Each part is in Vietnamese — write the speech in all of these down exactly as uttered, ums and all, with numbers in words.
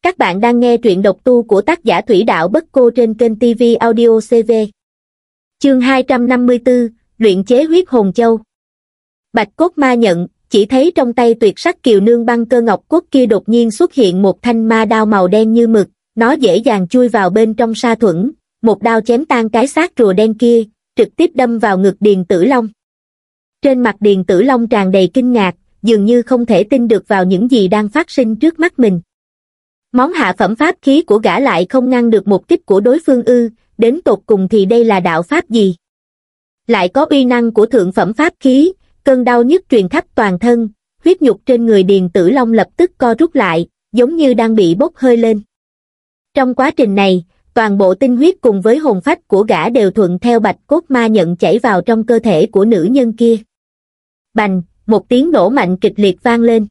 Các bạn đang nghe truyện độc tu của tác giả Thủy Đạo Bất Cô trên kênh ti vi Audio xê vê. Chương hai trăm năm mươi tư, luyện chế huyết hồn châu. Bạch cốt ma nhận, chỉ thấy trong tay tuyệt sắc kiều nương băng cơ ngọc cốt kia đột nhiên xuất hiện một thanh ma đao màu đen như mực, nó dễ dàng chui vào bên trong sa thuẫn, một đao chém tan cái xác rùa đen kia, trực tiếp đâm vào ngực Điền Tử Long. Trên mặt Điền Tử Long tràn đầy kinh ngạc, dường như không thể tin được vào những gì đang phát sinh trước mắt mình. Món hạ phẩm pháp khí của gã lại không ngăn được một kích của đối phương ư, đến tột cùng thì đây là đạo pháp gì? Lại có uy năng của thượng phẩm pháp khí, cơn đau nhức truyền khắp toàn thân, huyết nhục trên người Điền Tử Long lập tức co rút lại, giống như đang bị bốc hơi lên. Trong quá trình này, toàn bộ tinh huyết cùng với hồn phách của gã đều thuận theo bạch cốt ma nhận chảy vào trong cơ thể của nữ nhân kia. Bành, một tiếng nổ mạnh kịch liệt vang lên.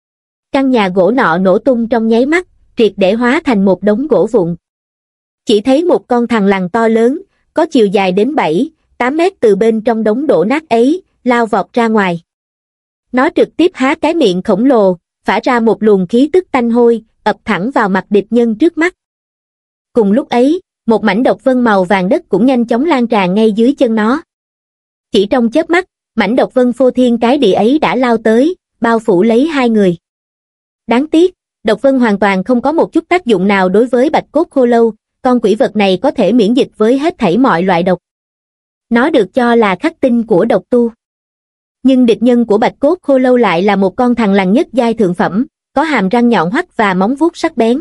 Căn nhà gỗ nọ nổ tung trong nháy mắt, triệt để hóa thành một đống gỗ vụn. Chỉ thấy một con thằn lằn to lớn, có chiều dài đến bảy, tám mét từ bên trong đống đổ nát ấy, lao vọt ra ngoài. Nó trực tiếp há cái miệng khổng lồ, phả ra một luồng khí tức tanh hôi, ập thẳng vào mặt địch nhân trước mắt. Cùng lúc ấy, một mảnh độc vân màu vàng đất cũng nhanh chóng lan tràn ngay dưới chân nó. Chỉ trong chớp mắt, mảnh độc vân phô thiên cái địa ấy đã lao tới, bao phủ lấy hai người. Đáng tiếc, độc vân hoàn toàn không có một chút tác dụng nào đối với bạch cốt khô lâu, con quỷ vật này có thể miễn dịch với hết thảy mọi loại độc. Nó được cho là khắc tinh của độc tu. Nhưng địch nhân của bạch cốt khô lâu lại là một con thằn lằn nhất giai thượng phẩm, có hàm răng nhọn hoắt và móng vuốt sắc bén.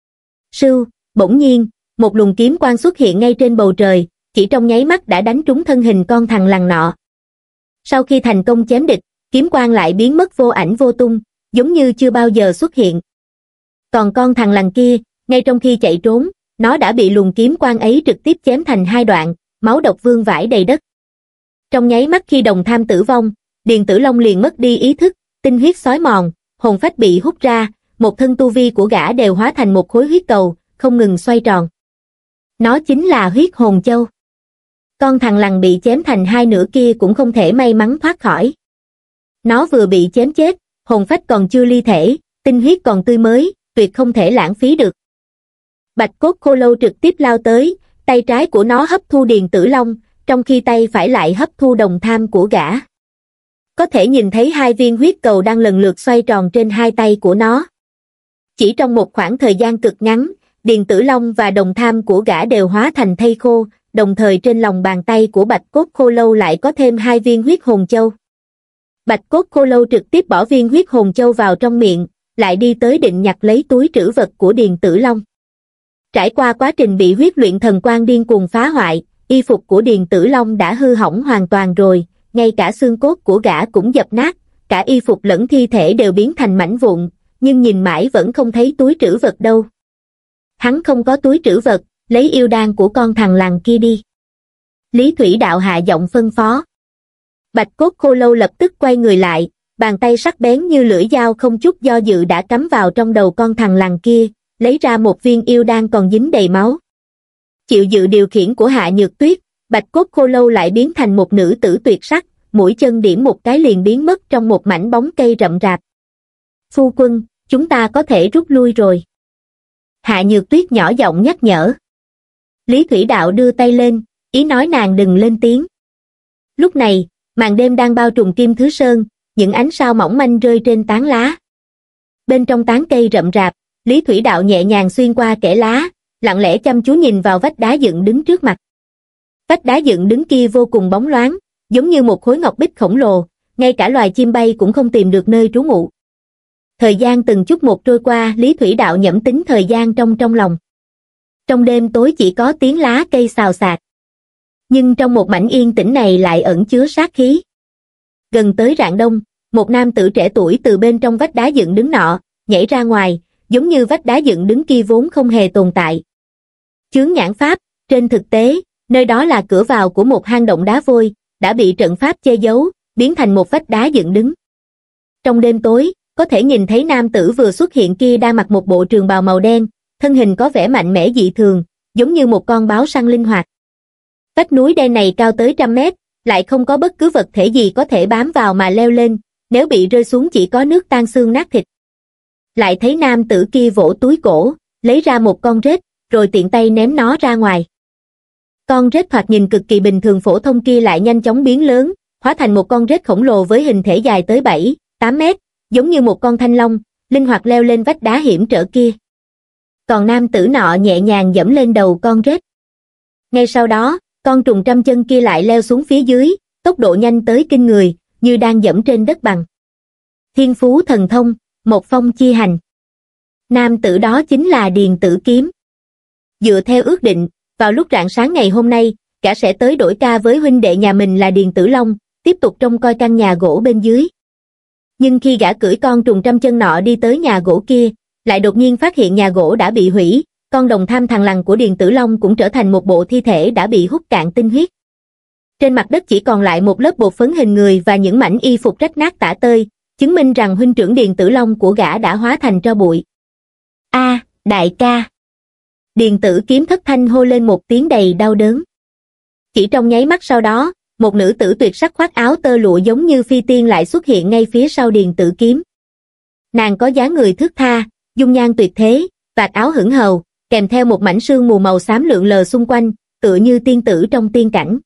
Sưu, bỗng nhiên, một luồng kiếm quang xuất hiện ngay trên bầu trời, chỉ trong nháy mắt đã đánh trúng thân hình con thằn lằn nọ. Sau khi thành công chém địch, kiếm quang lại biến mất vô ảnh vô tung, giống như chưa bao giờ xuất hiện. Còn con thằn lằn kia, ngay trong khi chạy trốn, nó đã bị luồng kiếm quang ấy trực tiếp chém thành hai đoạn, máu độc vương vãi đầy đất. Trong nháy mắt khi đồng tham tử vong, Điền Tử Long liền mất đi ý thức, tinh huyết xói mòn, hồn phách bị hút ra, một thân tu vi của gã đều hóa thành một khối huyết cầu, không ngừng xoay tròn. Nó chính là huyết hồn châu. Con thằn lằn bị chém thành hai nửa kia cũng không thể may mắn thoát khỏi. Nó vừa bị chém chết, hồn phách còn chưa ly thể, tinh huyết còn tươi mới, tuyệt không thể lãng phí được. Bạch cốt khô lâu trực tiếp lao tới, tay trái của nó hấp thu Điền Tử Long, trong khi tay phải lại hấp thu đồng tham của gã. Có thể nhìn thấy hai viên huyết cầu đang lần lượt xoay tròn trên hai tay của nó. Chỉ trong một khoảng thời gian cực ngắn, Điền Tử Long và đồng tham của gã đều hóa thành thây khô, đồng thời trên lòng bàn tay của bạch cốt khô lâu lại có thêm hai viên huyết hồn châu. Bạch cốt khô lâu trực tiếp bỏ viên huyết hồn châu vào trong miệng, lại đi tới định nhặt lấy túi trữ vật của Điền Tử Long. Trải qua quá trình bị huyết luyện thần quang điên cuồng phá hoại, y phục của Điền Tử Long đã hư hỏng hoàn toàn rồi, ngay cả xương cốt của gã cũng dập nát, cả y phục lẫn thi thể đều biến thành mảnh vụn, nhưng nhìn mãi vẫn không thấy túi trữ vật đâu. Hắn không có túi trữ vật, lấy yêu đan của con thằn lằn kia đi. Lý Thủy Đạo hạ giọng phân phó. Bạch cốt khô lâu lập tức quay người lại, bàn tay sắc bén như lưỡi dao không chút do dự đã cắm vào trong đầu con thằn lằn kia, lấy ra một viên yêu đan còn dính đầy máu. Chịu dự điều khiển của Hạ Nhược Tuyết, bạch cốt khô lâu lại biến thành một nữ tử tuyệt sắc, mũi chân điểm một cái liền biến mất trong một mảnh bóng cây rậm rạp. Phu quân, chúng ta có thể rút lui rồi. Hạ Nhược Tuyết nhỏ giọng nhắc nhở. Lý Thủy Đạo đưa tay lên, ý nói nàng đừng lên tiếng. Lúc này, màn đêm đang bao trùm Kim Thứ Sơn, những ánh sao mỏng manh rơi trên tán lá. Bên trong tán cây rậm rạp, Lý Thủy Đạo nhẹ nhàng xuyên qua kẽ lá, lặng lẽ chăm chú nhìn vào vách đá dựng đứng trước mặt. Vách đá dựng đứng kia vô cùng bóng loáng, giống như một khối ngọc bích khổng lồ, ngay cả loài chim bay cũng không tìm được nơi trú ngụ. Thời gian từng chút một trôi qua, Lý Thủy Đạo nhẩm tính thời gian trong trong lòng. Trong đêm tối chỉ có tiếng lá cây xào xạc. Nhưng trong một mảnh yên tĩnh này lại ẩn chứa sát khí. Gần tới rạng đông, một nam tử trẻ tuổi từ bên trong vách đá dựng đứng nọ, nhảy ra ngoài, giống như vách đá dựng đứng kia vốn không hề tồn tại. Chướng nhãn pháp, trên thực tế, nơi đó là cửa vào của một hang động đá vôi, đã bị trận pháp che giấu, biến thành một vách đá dựng đứng. Trong đêm tối, có thể nhìn thấy nam tử vừa xuất hiện kia đang mặc một bộ trường bào màu đen, thân hình có vẻ mạnh mẽ dị thường, giống như một con báo săn linh hoạt. Vách núi đen này cao tới trăm mét, lại không có bất cứ vật thể gì có thể bám vào mà leo lên, nếu bị rơi xuống chỉ có nước tan xương nát thịt. Lại thấy nam tử kia vỗ túi cổ, lấy ra một con rết, rồi tiện tay ném nó ra ngoài. Con rết thoạt nhìn cực kỳ bình thường phổ thông kia lại nhanh chóng biến lớn, hóa thành một con rết khổng lồ với hình thể dài tới bảy, tám mét, giống như một con thanh long, linh hoạt leo lên vách đá hiểm trở kia. Còn nam tử nọ nhẹ nhàng giẫm lên đầu con rết. Ngay sau đó, con trùng trăm chân kia lại leo xuống phía dưới, tốc độ nhanh tới kinh người, như đang giẫm trên đất bằng. Thiên phú thần thông, một phong chi hành. Nam tử đó chính là Điền Tử Kiếm. Dựa theo ước định, vào lúc rạng sáng ngày hôm nay, gã sẽ tới đổi ca với huynh đệ nhà mình là Điền Tử Long, tiếp tục trông coi căn nhà gỗ bên dưới. Nhưng khi gã cưỡi con trùng trăm chân nọ đi tới nhà gỗ kia, lại đột nhiên phát hiện nhà gỗ đã bị hủy, con đồng tham thằng lằn của Điền Tử Long cũng trở thành một bộ thi thể đã bị hút cạn tinh huyết. Trên mặt đất chỉ còn lại một lớp bột phấn hình người và những mảnh y phục rách nát tả tơi, chứng minh rằng huynh trưởng Điền Tử Long của gã đã hóa thành tro bụi. A, đại ca! Điền Tử Kiếm thất thanh hô lên một tiếng đầy đau đớn. Chỉ trong nháy mắt sau đó, một nữ tử tuyệt sắc khoác áo tơ lụa giống như phi tiên lại xuất hiện ngay phía sau Điền Tử Kiếm. Nàng có dáng người thướt tha, dung nhan tuyệt thế, vạt áo hững hầu, kèm theo một mảnh sương mù màu xám lượn lờ xung quanh, tựa như tiên tử trong tiên cảnh.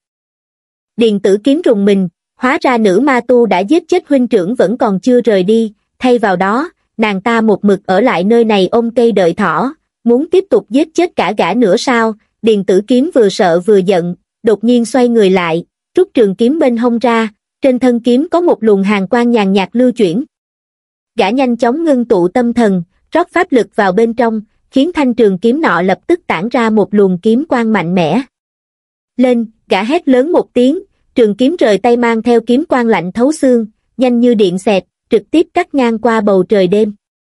Điền Tử Kiếm rùng mình, hóa ra nữ ma tu đã giết chết huynh trưởng vẫn còn chưa rời đi, thay vào đó, nàng ta một mực ở lại nơi này ôm cây đợi thỏ, muốn tiếp tục giết chết cả gã nữa sao? Điền Tử Kiếm vừa sợ vừa giận, đột nhiên xoay người lại, rút trường kiếm bên hông ra, trên thân kiếm có một luồng hàn quang nhàn nhạt lưu chuyển. Gã nhanh chóng ngưng tụ tâm thần, rót pháp lực vào bên trong, khiến thanh trường kiếm nọ lập tức tản ra một luồng kiếm quang mạnh mẽ. Lên, gã hét lớn một tiếng, trường kiếm rời tay mang theo kiếm quang lạnh thấu xương, nhanh như điện xẹt, trực tiếp cắt ngang qua bầu trời đêm.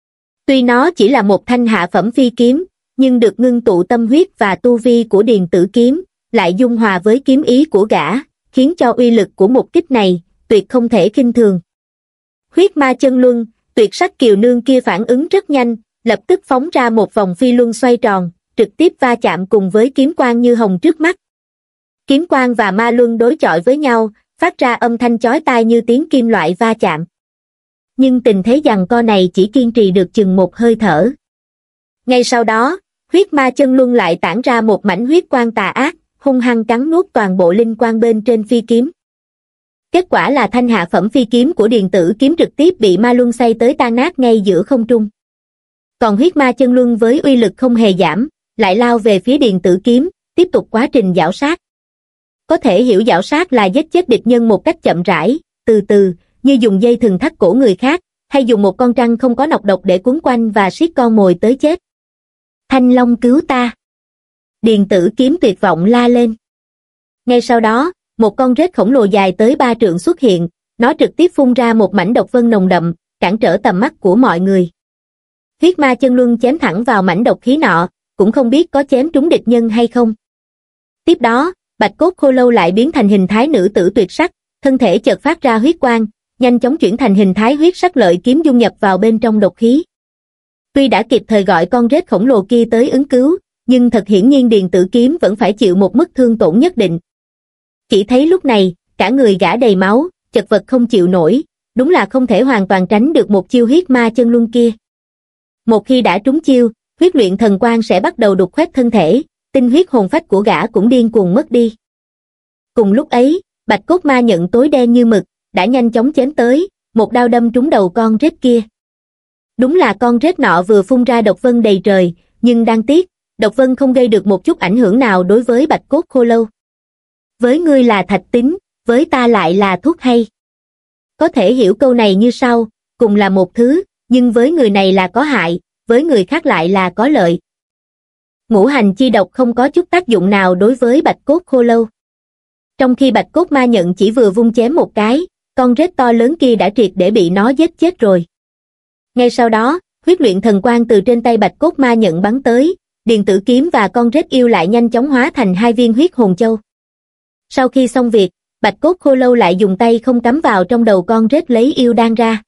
Tuy nó chỉ là một thanh hạ phẩm phi kiếm, nhưng được ngưng tụ tâm huyết và tu vi của Điền Tử Kiếm, lại dung hòa với kiếm ý của gã, khiến cho uy lực của một kích này, tuyệt không thể khinh thường. Huyết ma chân luân, tuyệt sắc kiều nương kia phản ứng rất nhanh, lập tức phóng ra một vòng phi luân xoay tròn, trực tiếp va chạm cùng với kiếm quang như hồng trước mắt. Kiếm quang và ma luân đối chọi với nhau, phát ra âm thanh chói tai như tiếng kim loại va chạm. Nhưng tình thế giằng co này chỉ kiên trì được chừng một hơi thở. Ngay sau đó, huyết ma chân luân lại tản ra một mảnh huyết quang tà ác, hung hăng cắn nuốt toàn bộ linh quang bên trên phi kiếm. Kết quả là thanh hạ phẩm phi kiếm của Điền Tử Kiếm trực tiếp bị ma luân xay tới tan nát ngay giữa không trung. Còn huyết ma chân luân với uy lực không hề giảm, lại lao về phía Điền Tử Kiếm, tiếp tục quá trình giảo sát. Có thể hiểu giảo sát là giết chết địch nhân một cách chậm rãi, từ từ, như dùng dây thừng thắt cổ người khác, hay dùng một con trăng không có nọc độc để quấn quanh và siết con mồi tới chết. Thanh Long cứu ta! Điền Tử Kiếm tuyệt vọng la lên. Ngay sau đó, một con rết khổng lồ dài tới ba trượng xuất hiện, nó trực tiếp phun ra một mảnh độc vân nồng đậm, cản trở tầm mắt của mọi người. Huyết ma chân luân chém thẳng vào mảnh độc khí nọ, cũng không biết có chém trúng địch nhân hay không. Tiếp đó, bạch cốt khô lâu lại biến thành hình thái nữ tử tuyệt sắc, thân thể chợt phát ra huyết quang, nhanh chóng chuyển thành hình thái huyết sắc lợi kiếm dung nhập vào bên trong độc khí. Tuy đã kịp thời gọi con rết khổng lồ kia tới ứng cứu, nhưng thật hiển nhiên Điền Tử Kiếm vẫn phải chịu một mức thương tổn nhất định. Chỉ thấy lúc này, cả người gã đầy máu, chật vật không chịu nổi, đúng là không thể hoàn toàn tránh được một chiêu huyết ma chân luân kia. Một khi đã trúng chiêu, huyết luyện thần quang sẽ bắt đầu đục khoét thân thể, tinh huyết hồn phách của gã cũng điên cuồng mất đi. Cùng lúc ấy, bạch cốt ma nhận tối đen như mực, đã nhanh chóng chém tới, một đao đâm trúng đầu con rết kia. Đúng là con rết nọ vừa phun ra độc vân đầy trời, nhưng đáng tiếc, độc vân không gây được một chút ảnh hưởng nào đối với bạch cốt khô lâu. Với ngươi là thạch tín, với ta lại là thuốc hay. Có thể hiểu câu này như sau, cùng là một thứ, nhưng với người này là có hại, với người khác lại là có lợi. Ngũ hành chi độc không có chút tác dụng nào đối với bạch cốt khô lâu. Trong khi bạch cốt ma nhận chỉ vừa vung chém một cái, con rết to lớn kia đã triệt để bị nó giết chết rồi. Ngay sau đó, huyết luyện thần quang từ trên tay bạch cốt ma nhận bắn tới, Điền Tử Kiếm và con rết yêu lại nhanh chóng hóa thành hai viên huyết hồn châu. Sau khi xong việc, bạch cốt khô lâu lại dùng tay không cắm vào trong đầu con rết lấy yêu đan ra.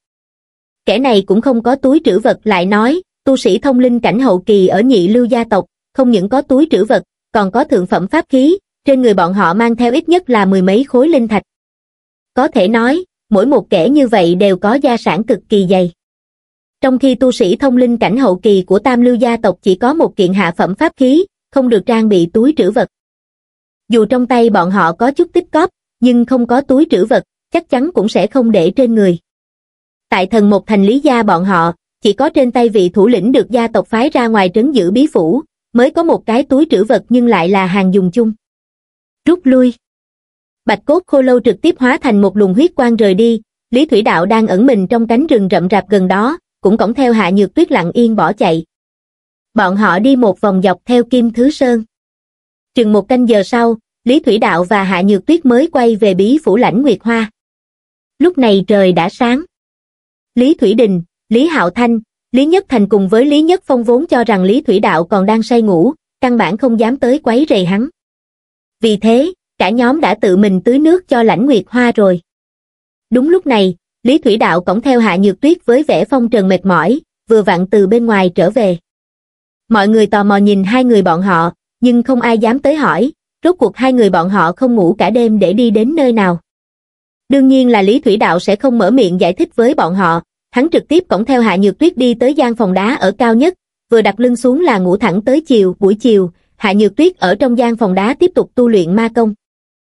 Kẻ này cũng không có túi trữ vật, lại nói, tu sĩ thông linh cảnh hậu kỳ ở Nhị Lưu gia tộc, không những có túi trữ vật, còn có thượng phẩm pháp khí, trên người bọn họ mang theo ít nhất là mười mấy khối linh thạch. Có thể nói, mỗi một kẻ như vậy đều có gia sản cực kỳ dày. Trong khi tu sĩ thông linh cảnh hậu kỳ của Tam Lưu gia tộc chỉ có một kiện hạ phẩm pháp khí, không được trang bị túi trữ vật. Dù trong tay bọn họ có chút tích cóp, nhưng không có túi trữ vật, chắc chắn cũng sẽ không để trên người. Tại Thần Một Thành Lý gia bọn họ, chỉ có trên tay vị thủ lĩnh được gia tộc phái ra ngoài trấn giữ bí phủ, mới có một cái túi trữ vật nhưng lại là hàng dùng chung. Rút lui. Bạch cốt khô lâu trực tiếp hóa thành một luồng huyết quang rời đi, Lý Thủy Đạo đang ẩn mình trong cánh rừng rậm rạp gần đó, cũng cõng theo Hạ Nhược Tuyết lặng yên bỏ chạy. Bọn họ đi một vòng dọc theo Kim Thứ Sơn. Chừng một canh giờ sau, Lý Thủy Đạo và Hạ Nhược Tuyết mới quay về bí phủ Lãnh Nguyệt Hoa. Lúc này trời đã sáng. Lý Thủy Đình, Lý Hạo Thanh, Lý Nhất Thành cùng với Lý Nhất Phong vốn cho rằng Lý Thủy Đạo còn đang say ngủ, căn bản không dám tới quấy rầy hắn. Vì thế, cả nhóm đã tự mình tưới nước cho Lãnh Nguyệt Hoa rồi. Đúng lúc này, Lý Thủy Đạo cõng theo Hạ Nhược Tuyết với vẻ phong trần mệt mỏi, vừa vặn từ bên ngoài trở về. Mọi người tò mò nhìn hai người bọn họ, nhưng không ai dám tới hỏi, rốt cuộc hai người bọn họ không ngủ cả đêm để đi đến nơi nào. Đương nhiên là Lý Thủy Đạo sẽ không mở miệng giải thích với bọn họ, hắn trực tiếp cõng theo Hạ Nhược Tuyết đi tới gian phòng đá ở cao nhất, vừa đặt lưng xuống là ngủ thẳng tới chiều, buổi chiều, Hạ Nhược Tuyết ở trong gian phòng đá tiếp tục tu luyện ma công.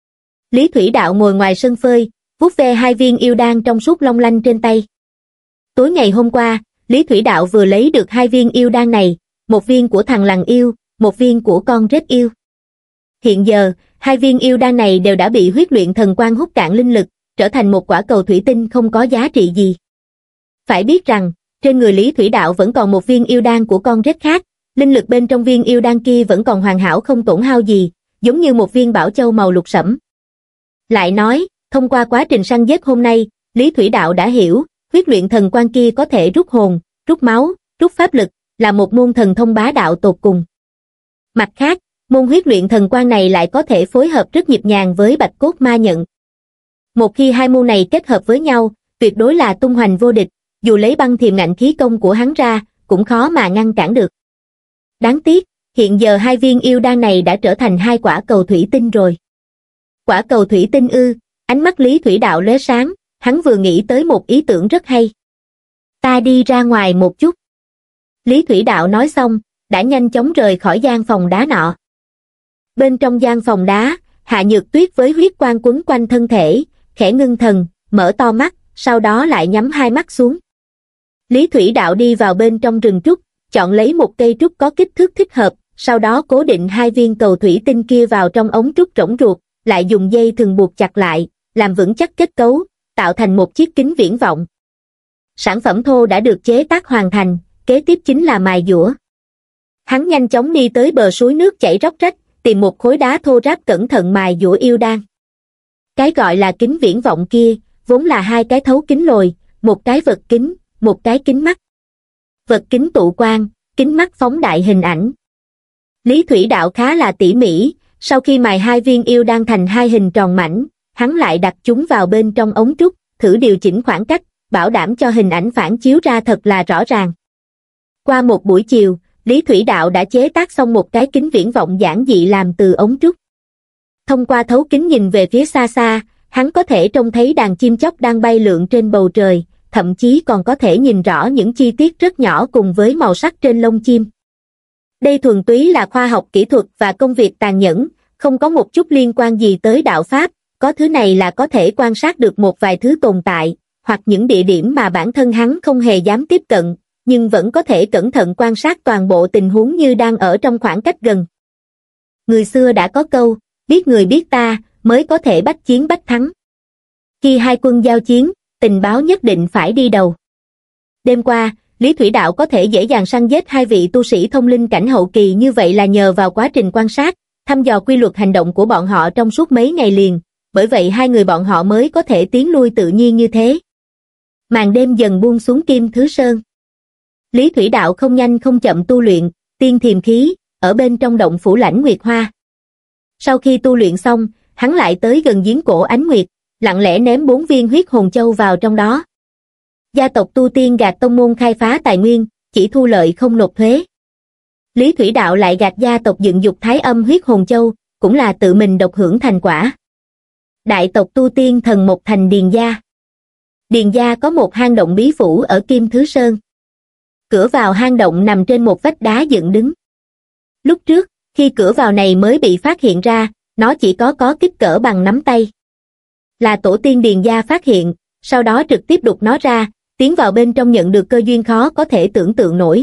Lý Thủy Đạo ngồi ngoài sân phơi, vuốt ve hai viên yêu đan trong suốt long lanh trên tay. Tối ngày hôm qua, Lý Thủy Đạo vừa lấy được hai viên yêu đan này, một viên của thằng lằn yêu, một viên của con rết yêu. Hiện giờ, hai viên yêu đan này đều đã bị huyết luyện thần quang hút cạn linh lực, trở thành một quả cầu thủy tinh không có giá trị gì. Phải biết rằng, trên người Lý Thủy Đạo vẫn còn một viên yêu đan của con rết khác, linh lực bên trong viên yêu đan kia vẫn còn hoàn hảo không tổn hao gì, giống như một viên bảo châu màu lục sẫm. Lại nói, thông qua quá trình săn giết hôm nay, Lý Thủy Đạo đã hiểu, huyết luyện thần quang kia có thể rút hồn, rút máu, rút pháp lực, là một môn thần thông bá đạo tột cùng. Mặt khác, môn huyết luyện thần quang này lại có thể phối hợp rất nhịp nhàng với bạch cốt ma nhận. Một khi hai môn này kết hợp với nhau, tuyệt đối là tung hoành vô địch, dù lấy băng thiềm ngạnh khí công của hắn ra, cũng khó mà ngăn cản được. Đáng tiếc, hiện giờ hai viên yêu đan này đã trở thành hai quả cầu thủy tinh rồi. Quả cầu thủy tinh ư? Ánh mắt Lý Thủy Đạo lóe sáng, hắn vừa nghĩ tới một ý tưởng rất hay. Ta đi ra ngoài một chút. Lý Thủy Đạo nói xong, đã nhanh chóng rời khỏi gian phòng đá nọ. Bên trong gian phòng đá, Hạ Nhược Tuyết với huyết quang quấn quanh thân thể, khẽ ngưng thần, mở to mắt, sau đó lại nhắm hai mắt xuống. Lý Thủy Đạo đi vào bên trong rừng trúc, chọn lấy một cây trúc có kích thước thích hợp, sau đó cố định hai viên cầu thủy tinh kia vào trong ống trúc rỗng ruột, lại dùng dây thừng buộc chặt lại, làm vững chắc kết cấu, tạo thành một chiếc kính viễn vọng. Sản phẩm thô đã được chế tác hoàn thành, kế tiếp chính là mài dũa. Hắn nhanh chóng đi tới bờ suối nước chảy róc rách, tìm một khối đá thô ráp cẩn thận mài dũa yêu đan. Cái gọi là kính viễn vọng kia, vốn là hai cái thấu kính lồi, một cái vật kính, một cái kính mắt. Vật kính tụ quang, kính mắt phóng đại hình ảnh. Lý Thủy Đạo khá là tỉ mỉ, sau khi mài hai viên yêu đan thành hai hình tròn mảnh, hắn lại đặt chúng vào bên trong ống trúc, thử điều chỉnh khoảng cách, bảo đảm cho hình ảnh phản chiếu ra thật là rõ ràng. Qua một buổi chiều, Lý Thủy Đạo đã chế tác xong một cái kính viễn vọng giản dị làm từ ống trúc. Thông qua thấu kính nhìn về phía xa xa, hắn có thể trông thấy đàn chim chóc đang bay lượn trên bầu trời, thậm chí còn có thể nhìn rõ những chi tiết rất nhỏ cùng với màu sắc trên lông chim. Đây thuần túy là khoa học kỹ thuật và công việc tàn nhẫn, không có một chút liên quan gì tới đạo pháp, có thứ này là có thể quan sát được một vài thứ tồn tại, hoặc những địa điểm mà bản thân hắn không hề dám tiếp cận, nhưng vẫn có thể cẩn thận quan sát toàn bộ tình huống như đang ở trong khoảng cách gần. Người xưa đã có câu, biết người biết ta, mới có thể bách chiến bách thắng. Khi hai quân giao chiến, tình báo nhất định phải đi đầu. Đêm qua, Lý Thủy Đạo có thể dễ dàng săn giết hai vị tu sĩ thông linh cảnh hậu kỳ như vậy là nhờ vào quá trình quan sát, thăm dò quy luật hành động của bọn họ trong suốt mấy ngày liền, bởi vậy hai người bọn họ mới có thể tiến lui tự nhiên như thế. Màn đêm dần buông xuống Kim Thứ Sơn. Lý Thủy Đạo không nhanh không chậm tu luyện, tiên thiềm khí, ở bên trong động phủ Lãnh Nguyệt Hoa. Sau khi tu luyện xong, hắn lại tới gần giếng cổ Ánh Nguyệt, lặng lẽ ném bốn viên huyết hồn châu vào trong đó. Gia tộc tu tiên gạt tông môn khai phá tài nguyên, chỉ thu lợi không nộp thuế. Lý Thủy Đạo lại gạt gia tộc dựng dục thái âm huyết hồn châu, cũng là tự mình độc hưởng thành quả. Đại tộc tu tiên Thần Một Thành Điền gia. Điền gia có một hang động bí phủ ở Kim Thứ Sơn. Cửa vào hang động nằm trên một vách đá dựng đứng. Lúc trước, khi cửa vào này mới bị phát hiện ra, nó chỉ có có kích cỡ bằng nắm tay. Là tổ tiên Điền gia phát hiện, sau đó trực tiếp đục nó ra, tiến vào bên trong nhận được cơ duyên khó có thể tưởng tượng nổi.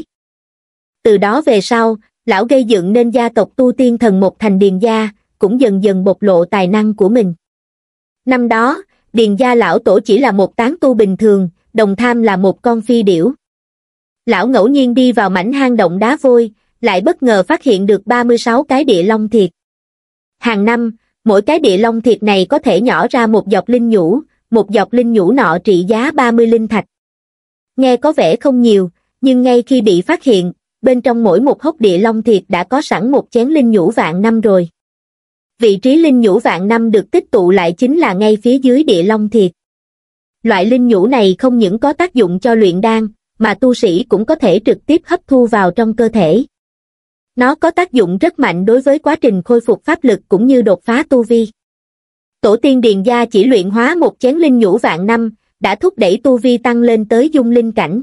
Từ đó về sau, lão gây dựng nên gia tộc tu tiên thần một thành Điền gia, cũng dần dần bộc lộ tài năng của mình. Năm đó, Điền gia lão tổ chỉ là một tán tu bình thường, đồng tham là một con phi điểu. Lão ngẫu nhiên đi vào mảnh hang động đá vôi, lại bất ngờ phát hiện được ba mươi sáu cái địa long thiệt. Hàng năm, mỗi cái địa long thiệt này có thể nhỏ ra một giọt linh nhũ, một giọt linh nhũ nọ trị giá ba mươi linh thạch. Nghe có vẻ không nhiều, nhưng ngay khi bị phát hiện, bên trong mỗi một hốc địa long thiệt đã có sẵn một chén linh nhũ vạn năm rồi. Vị trí linh nhũ vạn năm được tích tụ lại chính là ngay phía dưới địa long thiệt. Loại linh nhũ này không những có tác dụng cho luyện đan, mà tu sĩ cũng có thể trực tiếp hấp thu vào trong cơ thể. Nó có tác dụng rất mạnh đối với quá trình khôi phục pháp lực cũng như đột phá tu vi. Tổ tiên Điền gia chỉ luyện hóa một chén linh nhũ vạn năm, đã thúc đẩy tu vi tăng lên tới dung linh cảnh.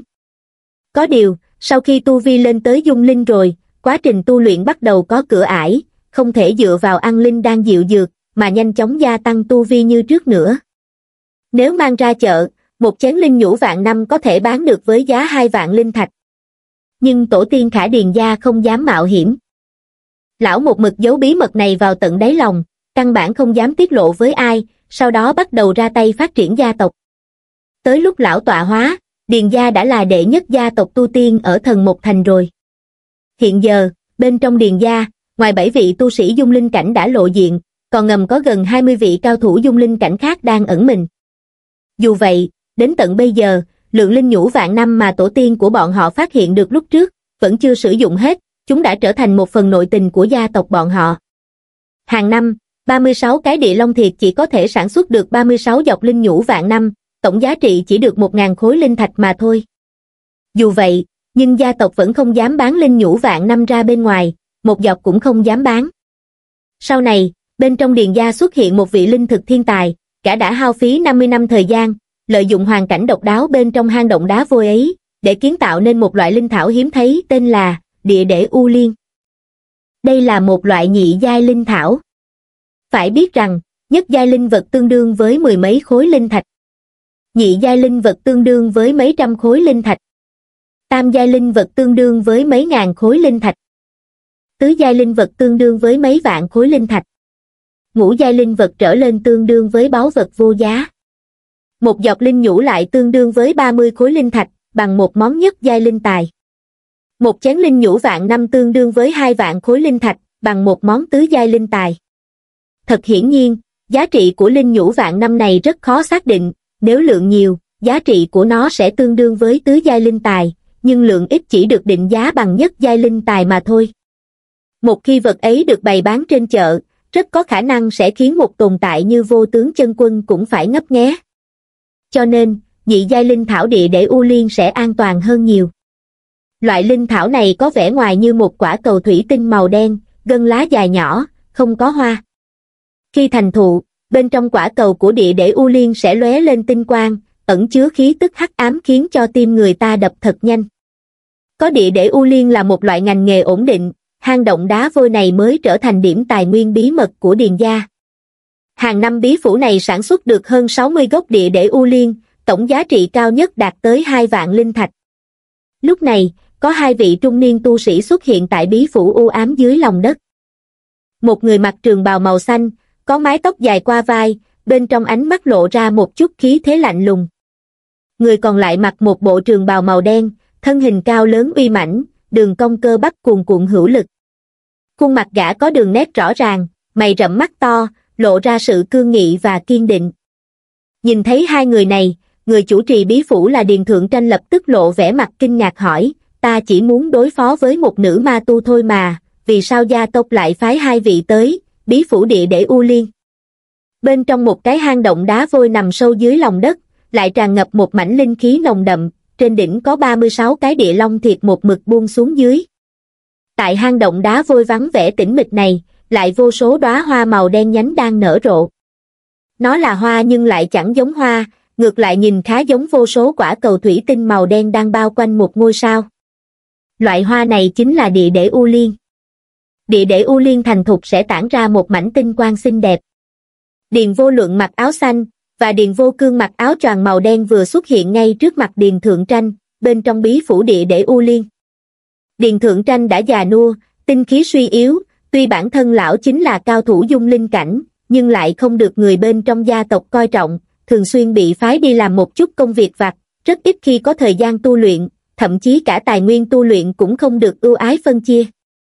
Có điều, sau khi tu vi lên tới dung linh rồi, quá trình tu luyện bắt đầu có cửa ải, không thể dựa vào ăn linh đan dịu dược, mà nhanh chóng gia tăng tu vi như trước nữa. Nếu mang ra chợ, một chén linh nhũ vạn năm có thể bán được với giá hai vạn linh thạch. Nhưng tổ tiên Khả Điền gia không dám mạo hiểm. Lão một mực giấu bí mật này vào tận đáy lòng, căn bản không dám tiết lộ với ai, sau đó bắt đầu ra tay phát triển gia tộc. Tới lúc lão tọa hóa, Điền gia đã là đệ nhất gia tộc tu tiên ở thần một thành rồi. Hiện giờ, bên trong Điền gia, ngoài bảy vị tu sĩ dung linh cảnh đã lộ diện, còn ngầm có gần hai mươi vị cao thủ dung linh cảnh khác đang ẩn mình. Dù vậy, đến tận bây giờ, lượng linh nhũ vạn năm mà tổ tiên của bọn họ phát hiện được lúc trước, vẫn chưa sử dụng hết, chúng đã trở thành một phần nội tình của gia tộc bọn họ. Hàng năm, ba mươi sáu cái địa long thiệt chỉ có thể sản xuất được ba mươi sáu giọt linh nhũ vạn năm, tổng giá trị chỉ được một nghìn khối linh thạch mà thôi. Dù vậy, nhưng gia tộc vẫn không dám bán linh nhũ vạn năm ra bên ngoài, một giọt cũng không dám bán. Sau này, bên trong Điền gia xuất hiện một vị linh thực thiên tài, cả đã hao phí năm mươi năm thời gian, lợi dụng hoàn cảnh độc đáo bên trong hang động đá vôi ấy, để kiến tạo nên một loại linh thảo hiếm thấy tên là Địa Để U Liên. Đây là một loại nhị giai linh thảo. Phải biết rằng, nhất giai linh vật tương đương với mười mấy khối linh thạch. Nhị giai linh vật tương đương với mấy trăm khối linh thạch. Tam giai linh vật tương đương với mấy ngàn khối linh thạch. Tứ giai linh vật tương đương với mấy vạn khối linh thạch. Ngũ giai linh vật trở lên tương đương với báu vật vô giá. Một giọt linh nhũ lại tương đương với ba mươi khối linh thạch, bằng một món nhất giai linh tài. Một chén linh nhũ vạn năm tương đương với hai vạn khối linh thạch, bằng một món tứ giai linh tài. Thật hiển nhiên, giá trị của linh nhũ vạn năm này rất khó xác định, nếu lượng nhiều, giá trị của nó sẽ tương đương với tứ giai linh tài, nhưng lượng ít chỉ được định giá bằng nhất giai linh tài mà thôi. Một khi vật ấy được bày bán trên chợ, rất có khả năng sẽ khiến một tồn tại như Vô Tướng Chân Quân cũng phải ngấp nghé. Cho nên, nhị giai linh thảo Địa Để U Liên sẽ an toàn hơn nhiều. Loại linh thảo này có vẻ ngoài như một quả cầu thủy tinh màu đen, gân lá dài nhỏ, không có hoa. Khi thành thụ, bên trong quả cầu của Địa Để U Liên sẽ lóe lên tinh quang, ẩn chứa khí tức hắc ám khiến cho tim người ta đập thật nhanh. Có Địa Để U Liên là một loại ngành nghề ổn định, hang động đá vôi này mới trở thành điểm tài nguyên bí mật của Điền gia. Hàng năm bí phủ này sản xuất được hơn sáu mươi gốc Địa Để U Liên, tổng giá trị cao nhất đạt tới hai vạn linh thạch. Lúc này, có hai vị trung niên tu sĩ xuất hiện tại bí phủ u ám dưới lòng đất. Một người mặc trường bào màu xanh, có mái tóc dài qua vai, bên trong ánh mắt lộ ra một chút khí thế lạnh lùng. Người còn lại mặc một bộ trường bào màu đen, thân hình cao lớn uy mãnh, đường cong cơ bắp cuồn cuộn hữu lực. Khuôn mặt gã có đường nét rõ ràng, mày rậm mắt to, lộ ra sự cương nghị và kiên định. Nhìn thấy hai người này, người chủ trì bí phủ là Điền Thượng Tranh lập tức lộ vẻ mặt kinh ngạc hỏi, ta chỉ muốn đối phó với một nữ ma tu thôi mà, vì sao gia tộc lại phái hai vị tới, bí phủ Địa Để U Liên. Bên trong một cái hang động đá vôi nằm sâu dưới lòng đất, lại tràn ngập một mảnh linh khí nồng đậm, trên đỉnh có ba mươi sáu cái địa long thiệt một mực buông xuống dưới. Tại hang động đá vôi vắng vẻ tĩnh mịch này, lại vô số đóa hoa màu đen nhánh đang nở rộ. Nó là hoa nhưng lại chẳng giống hoa, ngược lại nhìn khá giống vô số quả cầu thủy tinh màu đen đang bao quanh một ngôi sao. Loại hoa này chính là địa để u liên. Địa để u liên thành thục sẽ tản ra một mảnh tinh quang xinh đẹp. Điền Vô Luận mặc áo xanh, và Điền Vô Cương mặc áo choàng màu đen vừa xuất hiện ngay trước mặt Điền Thượng Tranh, bên trong bí phủ địa để u liên. Điền Thượng Tranh đã già nua, tinh khí suy yếu, tuy bản thân lão chính là cao thủ dung linh cảnh, nhưng lại không được người bên trong gia tộc coi trọng, thường xuyên bị phái đi làm một chút công việc vặt, rất ít khi có thời gian tu luyện, thậm chí cả tài nguyên tu luyện cũng không được ưu ái phân chia.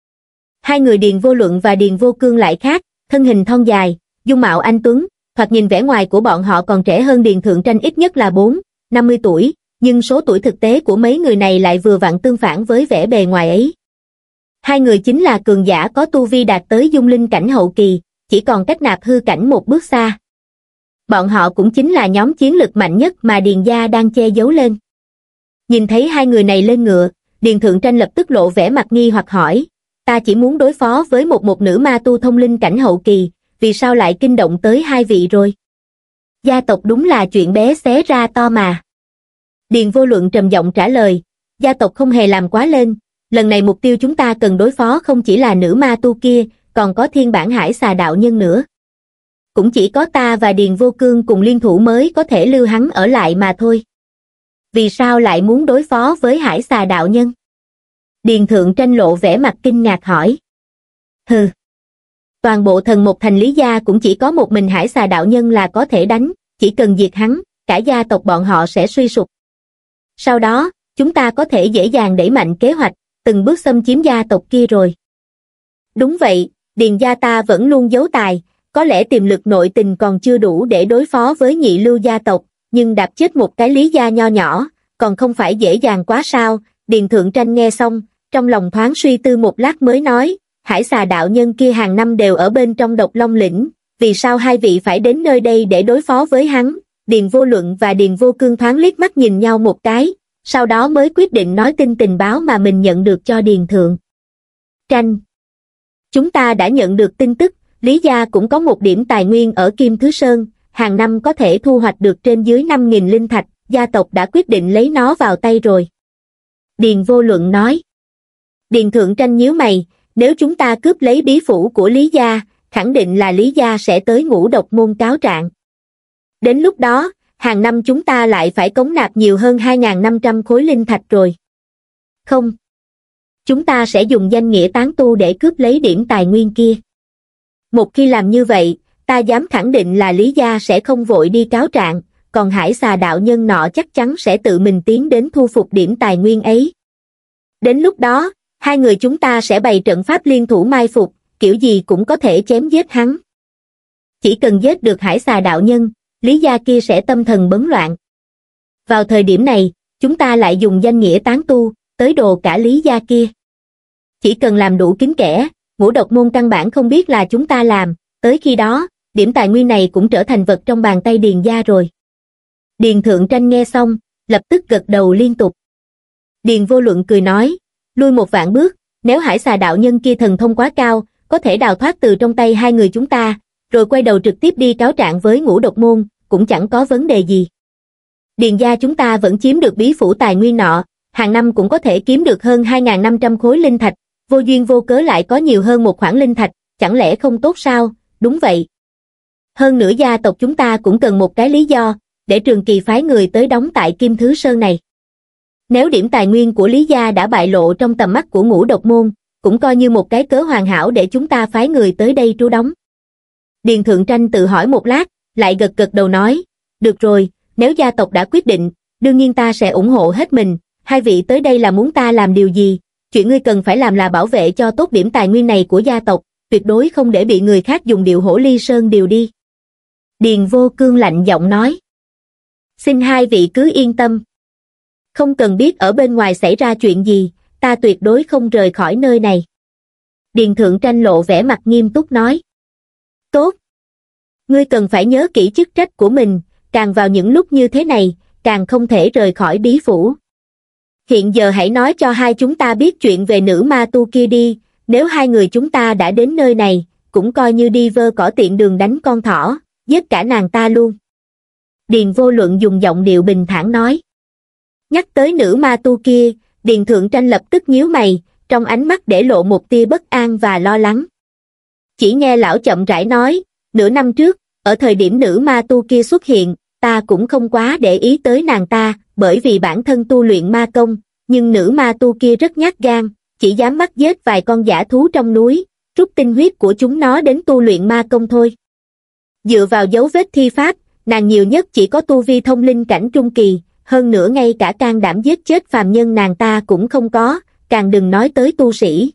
Hai người Điền Vô Luận và Điền Vô Cương lại khác, thân hình thon dài, dung mạo anh tuấn, thoạt nhìn vẻ ngoài của bọn họ còn trẻ hơn Điền Thượng Tranh ít nhất là bốn, năm mươi tuổi, nhưng số tuổi thực tế của mấy người này lại vừa vặn tương phản với vẻ bề ngoài ấy. Hai người chính là cường giả có tu vi đạt tới dung linh cảnh hậu kỳ, chỉ còn cách nạp hư cảnh một bước xa. Bọn họ cũng chính là nhóm chiến lực mạnh nhất mà Điền gia đang che giấu lên. Nhìn thấy hai người này lên ngựa, Điền Thượng Tranh lập tức lộ vẻ mặt nghi hoặc hỏi, ta chỉ muốn đối phó với một một nữ ma tu thông linh cảnh hậu kỳ, vì sao lại kinh động tới hai vị rồi? Gia tộc đúng là chuyện bé xé ra to mà. Điền Vô Luận trầm giọng trả lời, gia tộc không hề làm quá lên, lần này mục tiêu chúng ta cần đối phó không chỉ là nữ ma tu kia, còn có thiên bản hải xà đạo nhân nữa. Cũng chỉ có ta và Điền Vô Cương cùng liên thủ mới có thể lưu hắn ở lại mà thôi. Vì sao lại muốn đối phó với hải xà đạo nhân? Điền Thượng Tranh lộ vẻ mặt kinh ngạc hỏi. Hừ. Toàn bộ thần một thành Lý gia cũng chỉ có một mình hải xà đạo nhân là có thể đánh, chỉ cần diệt hắn, cả gia tộc bọn họ sẽ suy sụp. Sau đó, chúng ta có thể dễ dàng đẩy mạnh kế hoạch, từng bước xâm chiếm gia tộc kia rồi. Đúng vậy, Điền gia ta vẫn luôn giấu tài, có lẽ tiềm lực nội tình còn chưa đủ để đối phó với nhị lưu gia tộc, nhưng đạp chết một cái Lý gia nho nhỏ, còn không phải dễ dàng quá sao? Điền Thượng Tranh nghe xong, trong lòng thoáng suy tư một lát mới nói, hải xà đạo nhân kia hàng năm đều ở bên trong Độc Long lĩnh, vì sao hai vị phải đến nơi đây để đối phó với hắn? Điền Vô Luận và Điền Vô Cương thoáng liếc mắt nhìn nhau một cái, sau đó mới quyết định nói tin tình báo mà mình nhận được cho Điền Thượng Tranh. Chúng ta đã nhận được tin tức, Lý gia cũng có một điểm tài nguyên ở Kim Thứ Sơn, hàng năm có thể thu hoạch được trên dưới năm nghìn linh thạch, gia tộc đã quyết định lấy nó vào tay rồi. Điền Vô Luận nói. Điền Thượng Tranh nhíu mày, nếu chúng ta cướp lấy bí phủ của Lý gia, khẳng định là Lý gia sẽ tới Ngũ Độc môn cáo trạng. Đến lúc đó, hàng năm chúng ta lại phải cống nạp nhiều hơn hai nghìn năm trăm khối linh thạch rồi. Không. Chúng ta sẽ dùng danh nghĩa tán tu để cướp lấy điểm tài nguyên kia. Một khi làm như vậy, ta dám khẳng định là Lý gia sẽ không vội đi cáo trạng, còn hải xà đạo nhân nọ chắc chắn sẽ tự mình tiến đến thu phục điểm tài nguyên ấy. Đến lúc đó, hai người chúng ta sẽ bày trận pháp liên thủ mai phục, kiểu gì cũng có thể chém giết hắn. Chỉ cần giết được hải xà đạo nhân, Lý gia kia sẽ tâm thần bấn loạn. Vào thời điểm này, chúng ta lại dùng danh nghĩa tán tu, tới đồ cả Lý gia kia. Chỉ cần làm đủ kín kẽ, Ngũ Độc môn căn bản không biết là chúng ta làm, tới khi đó, điểm tài nguyên này cũng trở thành vật trong bàn tay Điền gia rồi. Điền Thượng Tranh nghe xong, lập tức gật đầu liên tục. Điền Vô Luận cười nói, lui một vạn bước, nếu hải xà đạo nhân kia thần thông quá cao, có thể đào thoát từ trong tay hai người chúng ta, rồi quay đầu trực tiếp đi cáo trạng với Ngũ Độc môn, cũng chẳng có vấn đề gì. Điền gia chúng ta vẫn chiếm được bí phủ tài nguyên nọ, hàng năm cũng có thể kiếm được hơn hai nghìn năm trăm khối linh thạch, vô duyên vô cớ lại có nhiều hơn một khoản linh thạch, chẳng lẽ không tốt sao? Đúng vậy. Hơn nữa gia tộc chúng ta cũng cần một cái lý do, để Trường Kỳ phái người tới đóng tại Kim Thứ Sơn này. Nếu điểm tài nguyên của Lý gia đã bại lộ trong tầm mắt của Ngũ Độc môn, cũng coi như một cái cớ hoàn hảo để chúng ta phái người tới đây trú đóng. Điền Thượng Tranh tự hỏi một lát, lại gật gật đầu nói, được rồi, nếu gia tộc đã quyết định, đương nhiên ta sẽ ủng hộ hết mình, hai vị tới đây là muốn ta làm điều gì? Chuyện ngươi cần phải làm là bảo vệ cho tốt điểm tài nguyên này của gia tộc, tuyệt đối không để bị người khác dùng điệu hổ ly sơn điều đi. Điền Vô Cương lạnh giọng nói. Xin hai vị cứ yên tâm. Không cần biết ở bên ngoài xảy ra chuyện gì, ta tuyệt đối không rời khỏi nơi này. Điền Thượng Tranh lộ vẻ mặt nghiêm túc nói. Tốt. Ngươi cần phải nhớ kỹ chức trách của mình, càng vào những lúc như thế này, càng không thể rời khỏi bí phủ. Hiện giờ hãy nói cho hai chúng ta biết chuyện về nữ ma tu kia đi, nếu hai người chúng ta đã đến nơi này, cũng coi như đi vơ cỏ tiện đường đánh con thỏ, giết cả nàng ta luôn. Điền Vô Luận dùng giọng điệu bình thản nói. Nhắc tới nữ ma tu kia, Điền Thượng Tranh lập tức nhíu mày, trong ánh mắt để lộ một tia bất an và lo lắng. Chỉ nghe lão chậm rãi nói, nửa năm trước, ở thời điểm nữ ma tu kia xuất hiện, ta cũng không quá để ý tới nàng ta, bởi vì bản thân tu luyện ma công, nhưng nữ ma tu kia rất nhát gan, chỉ dám bắt giết vài con dã thú trong núi, rút tinh huyết của chúng nó đến tu luyện ma công thôi. Dựa vào dấu vết thi pháp, nàng nhiều nhất chỉ có tu vi thông linh cảnh trung kỳ, hơn nữa ngay cả can đảm giết chết phàm nhân nàng ta cũng không có, càng đừng nói tới tu sĩ.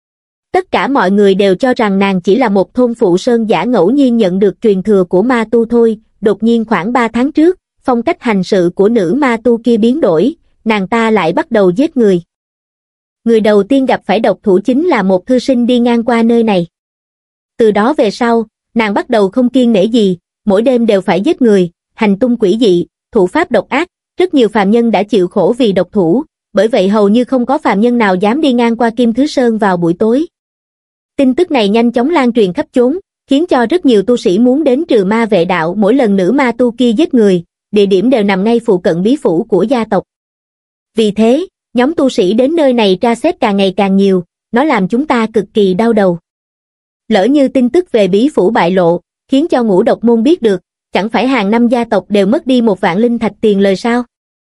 Tất cả mọi người đều cho rằng nàng chỉ là một thôn phụ sơn giả ngẫu nhiên nhận được truyền thừa của ma tu thôi, đột nhiên khoảng ba tháng trước, phong cách hành sự của nữ ma tu kia biến đổi, nàng ta lại bắt đầu giết người. Người đầu tiên gặp phải độc thủ chính là một thư sinh đi ngang qua nơi này. Từ đó về sau, nàng bắt đầu không kiêng nể gì, mỗi đêm đều phải giết người, hành tung quỷ dị, thủ pháp độc ác, rất nhiều phàm nhân đã chịu khổ vì độc thủ, bởi vậy hầu như không có phàm nhân nào dám đi ngang qua Kim Thứ Sơn vào buổi tối. Tin tức này nhanh chóng lan truyền khắp chốn, khiến cho rất nhiều tu sĩ muốn đến trừ ma vệ đạo. Mỗi lần nữ ma tu kia giết người, địa điểm đều nằm ngay phụ cận bí phủ của gia tộc. Vì thế, nhóm tu sĩ đến nơi này tra xét càng ngày càng nhiều, nó làm chúng ta cực kỳ đau đầu. Lỡ như tin tức về bí phủ bại lộ, khiến cho Ngũ Độc môn biết được, chẳng phải hàng năm gia tộc đều mất đi một vạn linh thạch tiền lời sao?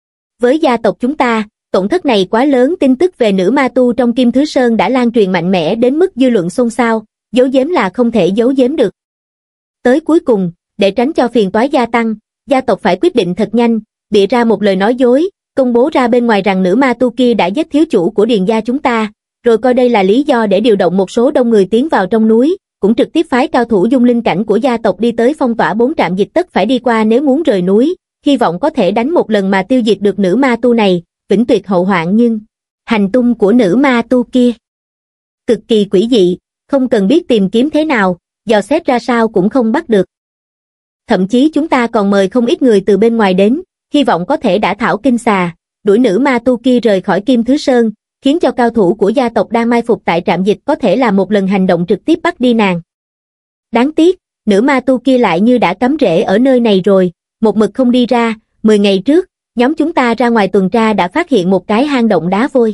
Với gia tộc chúng ta, tổn thất này quá lớn. Tin tức về nữ ma tu trong Kim Thứ Sơn đã lan truyền mạnh mẽ đến mức dư luận xôn xao, giấu giếm là không thể giấu giếm được. Tới cuối cùng, để tránh cho phiền toái gia tăng, gia tộc phải quyết định thật nhanh, bịa ra một lời nói dối, công bố ra bên ngoài rằng nữ ma tu kia đã giết thiếu chủ của Điền gia chúng ta, rồi coi đây là lý do để điều động một số đông người tiến vào trong núi, cũng trực tiếp phái cao thủ dung linh cảnh của gia tộc đi tới phong tỏa bốn trạm dịch tất phải đi qua nếu muốn rời núi, hy vọng có thể đánh một lần mà tiêu diệt được nữ ma tu này, vĩnh tuyệt hậu hoạn. Nhưng hành tung của nữ ma tu kia cực kỳ quỷ dị, không cần biết tìm kiếm thế nào, dò xét ra sao cũng không bắt được. Thậm chí chúng ta còn mời không ít người từ bên ngoài đến, hy vọng có thể đả thảo kinh xà, đuổi nữ ma tu kia rời khỏi Kim Thứ Sơn, khiến cho cao thủ của gia tộc đang mai phục tại trạm dịch có thể làm một lần hành động trực tiếp bắt đi nàng. Đáng tiếc, nữ ma tu kia lại như đã cắm rễ ở nơi này rồi, một mực không đi ra. Mười ngày trước, nhóm chúng ta ra ngoài tuần tra đã phát hiện một cái hang động đá vôi.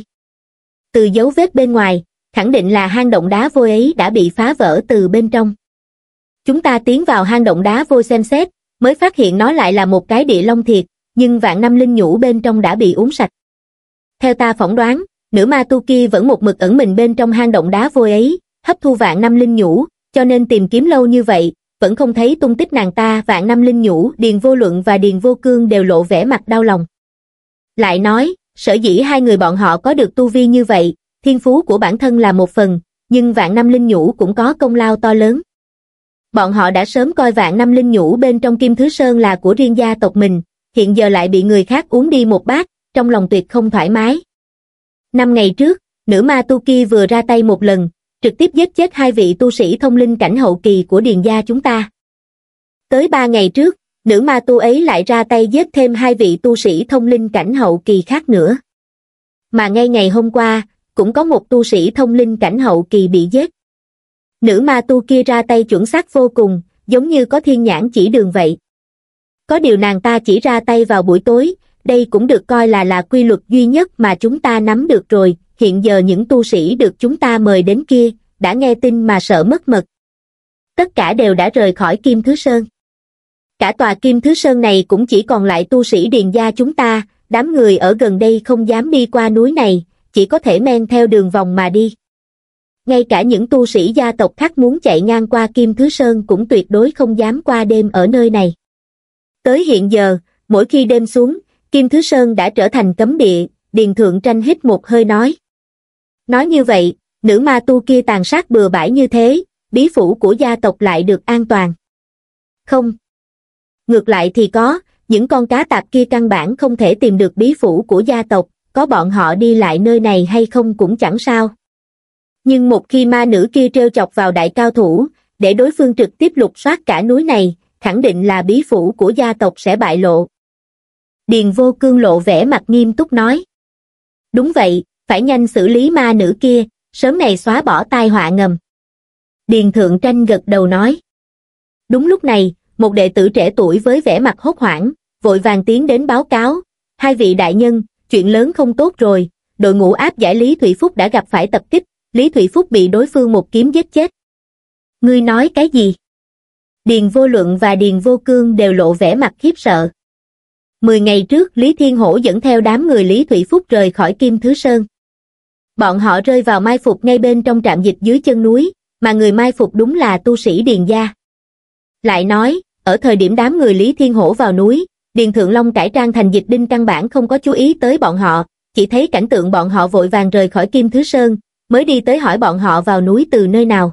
Từ dấu vết bên ngoài, khẳng định là hang động đá vôi ấy đã bị phá vỡ từ bên trong. Chúng ta tiến vào hang động đá vôi xem xét, mới phát hiện nó lại là một cái địa long thiệt, nhưng vạn năm linh nhũ bên trong đã bị uống sạch. Theo ta phỏng đoán, nữ ma tu kia vẫn một mực ẩn mình bên trong hang động đá vôi ấy, hấp thu vạn năm linh nhũ, cho nên tìm kiếm lâu như vậy, vẫn không thấy tung tích nàng ta. Vạn năm linh nhũ, Điền Vô Luận và Điền Vô Cương đều lộ vẻ mặt đau lòng. Lại nói, sở dĩ hai người bọn họ có được tu vi như vậy, thiên phú của bản thân là một phần, nhưng vạn năm linh nhũ cũng có công lao to lớn. Bọn họ đã sớm coi vạn năm linh nhũ bên trong Kim Thứ Sơn là của riêng gia tộc mình, hiện giờ lại bị người khác uống đi một bát, trong lòng tuyệt không thoải mái. Năm ngày trước, nữ ma tu kia vừa ra tay một lần, trực tiếp giết chết hai vị tu sĩ thông linh cảnh hậu kỳ của Điền gia chúng ta. Tới ba ngày trước, nữ ma tu ấy lại ra tay giết thêm hai vị tu sĩ thông linh cảnh hậu kỳ khác nữa. Mà ngay ngày hôm qua, cũng có một tu sĩ thông linh cảnh hậu kỳ bị giết. Nữ ma tu kia ra tay chuẩn xác vô cùng, giống như có thiên nhãn chỉ đường vậy. Có điều nàng ta chỉ ra tay vào buổi tối, đây cũng được coi là là quy luật duy nhất mà chúng ta nắm được rồi. Hiện giờ những tu sĩ được chúng ta mời đến kia, đã nghe tin mà sợ mất mật. Tất cả đều đã rời khỏi Kim Thứ Sơn. Cả tòa Kim Thứ Sơn này cũng chỉ còn lại tu sĩ Điền gia chúng ta, đám người ở gần đây không dám đi qua núi này, chỉ có thể men theo đường vòng mà đi. Ngay cả những tu sĩ gia tộc khác muốn chạy ngang qua Kim Thứ Sơn cũng tuyệt đối không dám qua đêm ở nơi này. Tới hiện giờ, mỗi khi đêm xuống, Kim Thứ Sơn đã trở thành cấm địa. Điền Thượng Tranh hít một hơi nói. Nói như vậy, nữ ma tu kia tàn sát bừa bãi như thế, bí phủ của gia tộc lại được an toàn. Không. Ngược lại thì có, những con cá tạp kia căn bản không thể tìm được bí phủ của gia tộc, có bọn họ đi lại nơi này hay không cũng chẳng sao. Nhưng một khi ma nữ kia trêu chọc vào đại cao thủ, để đối phương trực tiếp lục soát cả núi này, khẳng định là bí phủ của gia tộc sẽ bại lộ. Điền Vô Cương lộ vẻ mặt nghiêm túc nói. Đúng vậy, phải nhanh xử lý ma nữ kia, sớm ngày xóa bỏ tai họa ngầm. Điền Thượng Tranh gật đầu nói. Đúng lúc này, một đệ tử trẻ tuổi với vẻ mặt hốt hoảng, vội vàng tiến đến báo cáo. Hai vị đại nhân, chuyện lớn không tốt rồi, đội ngũ áp giải Lý Thụy Phúc đã gặp phải tập kích, Lý Thụy Phúc bị đối phương một kiếm giết chết. Ngươi nói cái gì? Điền Vô Luận và Điền Vô Cương đều lộ vẻ mặt khiếp sợ. Mười ngày trước Lý Thiên Hổ dẫn theo đám người Lý Thụy Phúc rời khỏi Kim Thứ Sơn. Bọn họ rơi vào mai phục ngay bên trong trạm dịch dưới chân núi, mà người mai phục đúng là tu sĩ Điền gia. Lại nói, ở thời điểm đám người Lý Thiên Hổ vào núi, Điền Thượng Long cải trang thành dịch đinh căn bản không có chú ý tới bọn họ, chỉ thấy cảnh tượng bọn họ vội vàng rời khỏi Kim Thứ Sơn, mới đi tới hỏi bọn họ vào núi từ nơi nào.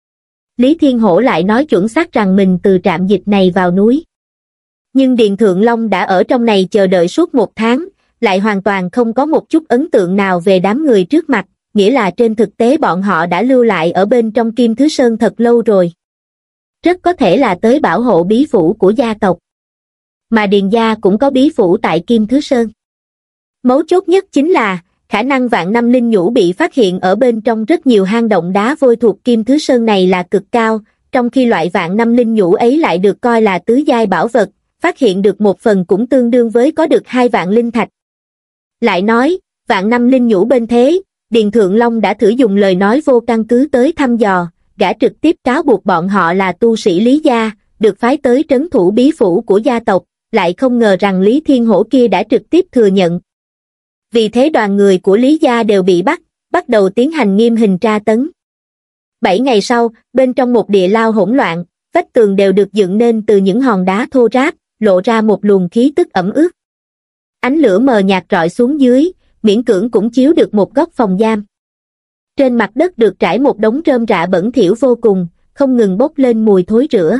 Lý Thiên Hổ lại nói chuẩn xác rằng mình từ trạm dịch này vào núi. Nhưng Điền Thượng Long đã ở trong này chờ đợi suốt một tháng, lại hoàn toàn không có một chút ấn tượng nào về đám người trước mặt, nghĩa là trên thực tế bọn họ đã lưu lại ở bên trong Kim Thứ Sơn thật lâu rồi. Rất có thể là tới bảo hộ bí phủ của gia tộc. Mà Điền gia cũng có bí phủ tại Kim Thứ Sơn. Mấu chốt nhất chính là, khả năng vạn năm linh nhũ bị phát hiện ở bên trong rất nhiều hang động đá vôi thuộc Kim Thứ Sơn này là cực cao, trong khi loại vạn năm linh nhũ ấy lại được coi là tứ giai bảo vật, phát hiện được một phần cũng tương đương với có được hai vạn linh thạch. Lại nói, vạn năm linh nhũ bên thế, Điền Thượng Long đã thử dùng lời nói vô căn cứ tới thăm dò, gã trực tiếp cáo buộc bọn họ là tu sĩ Lý gia, được phái tới trấn thủ bí phủ của gia tộc, lại không ngờ rằng Lý Thiên Hổ kia đã trực tiếp thừa nhận. Vì thế đoàn người của Lý gia đều bị bắt, bắt đầu tiến hành nghiêm hình tra tấn. Bảy ngày sau, bên trong một địa lao hỗn loạn, vách tường đều được dựng nên từ những hòn đá thô ráp, lộ ra một luồng khí tức ẩm ướt. Ánh lửa mờ nhạt rọi xuống dưới, miễn cưỡng cũng chiếu được một góc phòng giam. Trên mặt đất được trải một đống rơm rạ bẩn thỉu vô cùng, không ngừng bốc lên mùi thối rữa.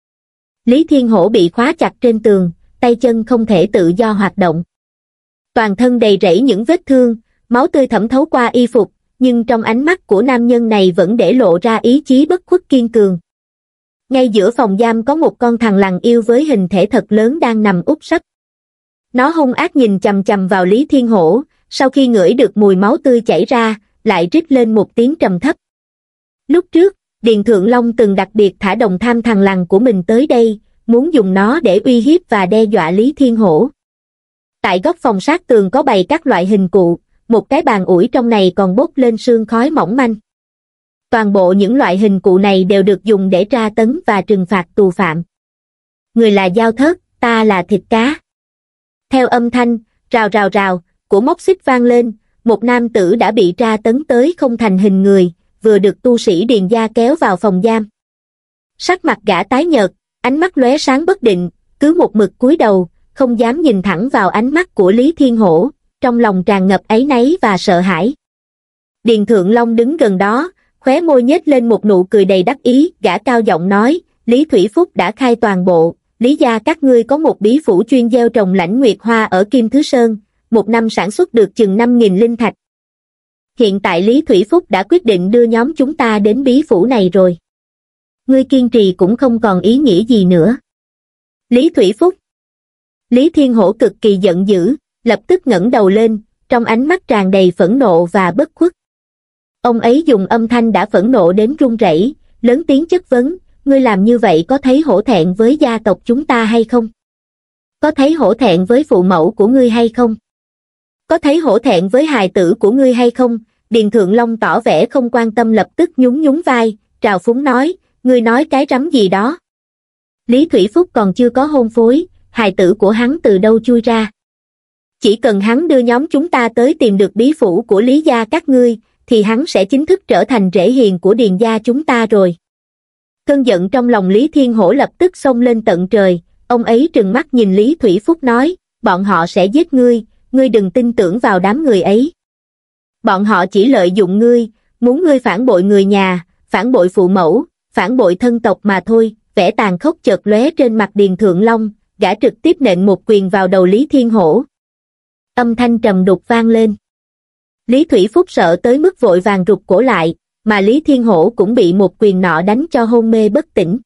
Lý Thiên Hổ bị khóa chặt trên tường, tay chân không thể tự do hoạt động. Toàn thân đầy rẫy những vết thương, máu tươi thẩm thấu qua y phục, nhưng trong ánh mắt của nam nhân này vẫn để lộ ra ý chí bất khuất kiên cường. Ngay giữa phòng giam có một con thằn lằn yêu với hình thể thật lớn đang nằm úp sấp. Nó hung ác nhìn chằm chằm vào Lý Thiên Hổ, sau khi ngửi được mùi máu tươi chảy ra, lại rít lên một tiếng trầm thấp. Lúc trước, Điền Thượng Long từng đặc biệt thả đồng tham thằn lằn của mình tới đây, muốn dùng nó để uy hiếp và đe dọa Lý Thiên Hổ. Tại góc phòng sát tường có bày các loại hình cụ, một cái bàn ủi trong này còn bốc lên sương khói mỏng manh. Toàn bộ những loại hình cụ này đều được dùng để tra tấn và trừng phạt tù phạm. Người là dao thớt, ta là thịt cá. Theo âm thanh, rào rào rào, của móc xích vang lên, một nam tử đã bị tra tấn tới không thành hình người, vừa được tu sĩ Điền gia kéo vào phòng giam. Sắc mặt gã tái nhợt, ánh mắt lóe sáng bất định, cứ một mực cúi đầu, không dám nhìn thẳng vào ánh mắt của Lý Thiên Hổ, trong lòng tràn ngập áy náy và sợ hãi. Điền Thượng Long đứng gần đó, khóe môi nhếch lên một nụ cười đầy đắc ý, gã cao giọng nói, Lý Thụy Phúc đã khai toàn bộ, Lý gia các ngươi có một bí phủ chuyên gieo trồng lãnh nguyệt hoa ở Kim Thứ Sơn, một năm sản xuất được chừng năm nghìn linh thạch. Hiện tại Lý Thụy Phúc đã quyết định đưa nhóm chúng ta đến bí phủ này rồi. Ngươi kiên trì cũng không còn ý nghĩa gì nữa. Lý Thụy Phúc. Lý Thiên Hổ cực kỳ giận dữ, lập tức ngẩng đầu lên, trong ánh mắt tràn đầy phẫn nộ và bất khuất. Ông ấy dùng âm thanh đã phẫn nộ đến run rẩy, lớn tiếng chất vấn, ngươi làm như vậy có thấy hổ thẹn với gia tộc chúng ta hay không? Có thấy hổ thẹn với phụ mẫu của ngươi hay không? Có thấy hổ thẹn với hài tử của ngươi hay không? Điền Thượng Long tỏ vẻ không quan tâm lập tức nhún nhún vai, trào phúng nói, ngươi nói cái rắm gì đó? Lý Thụy Phúc còn chưa có hôn phối, hài tử của hắn từ đâu chui ra? Chỉ cần hắn đưa nhóm chúng ta tới tìm được bí phủ của Lý gia các ngươi, thì hắn sẽ chính thức trở thành rể hiền của Điền gia chúng ta rồi. Cơn giận trong lòng Lý Thiên Hổ lập tức xông lên tận trời, ông ấy trừng mắt nhìn Lý Thụy Phúc nói, bọn họ sẽ giết ngươi, ngươi đừng tin tưởng vào đám người ấy. Bọn họ chỉ lợi dụng ngươi, muốn ngươi phản bội người nhà, phản bội phụ mẫu, phản bội thân tộc mà thôi. Vẻ tàn khốc chợt lóe trên mặt Điền Thượng Long, gã trực tiếp nện một quyền vào đầu Lý Thiên Hổ. Âm thanh trầm đục vang lên. Lý Thụy Phúc sợ tới mức vội vàng rụt cổ lại, mà Lý Thiên Hổ cũng bị một quyền nọ đánh cho hôn mê bất tỉnh.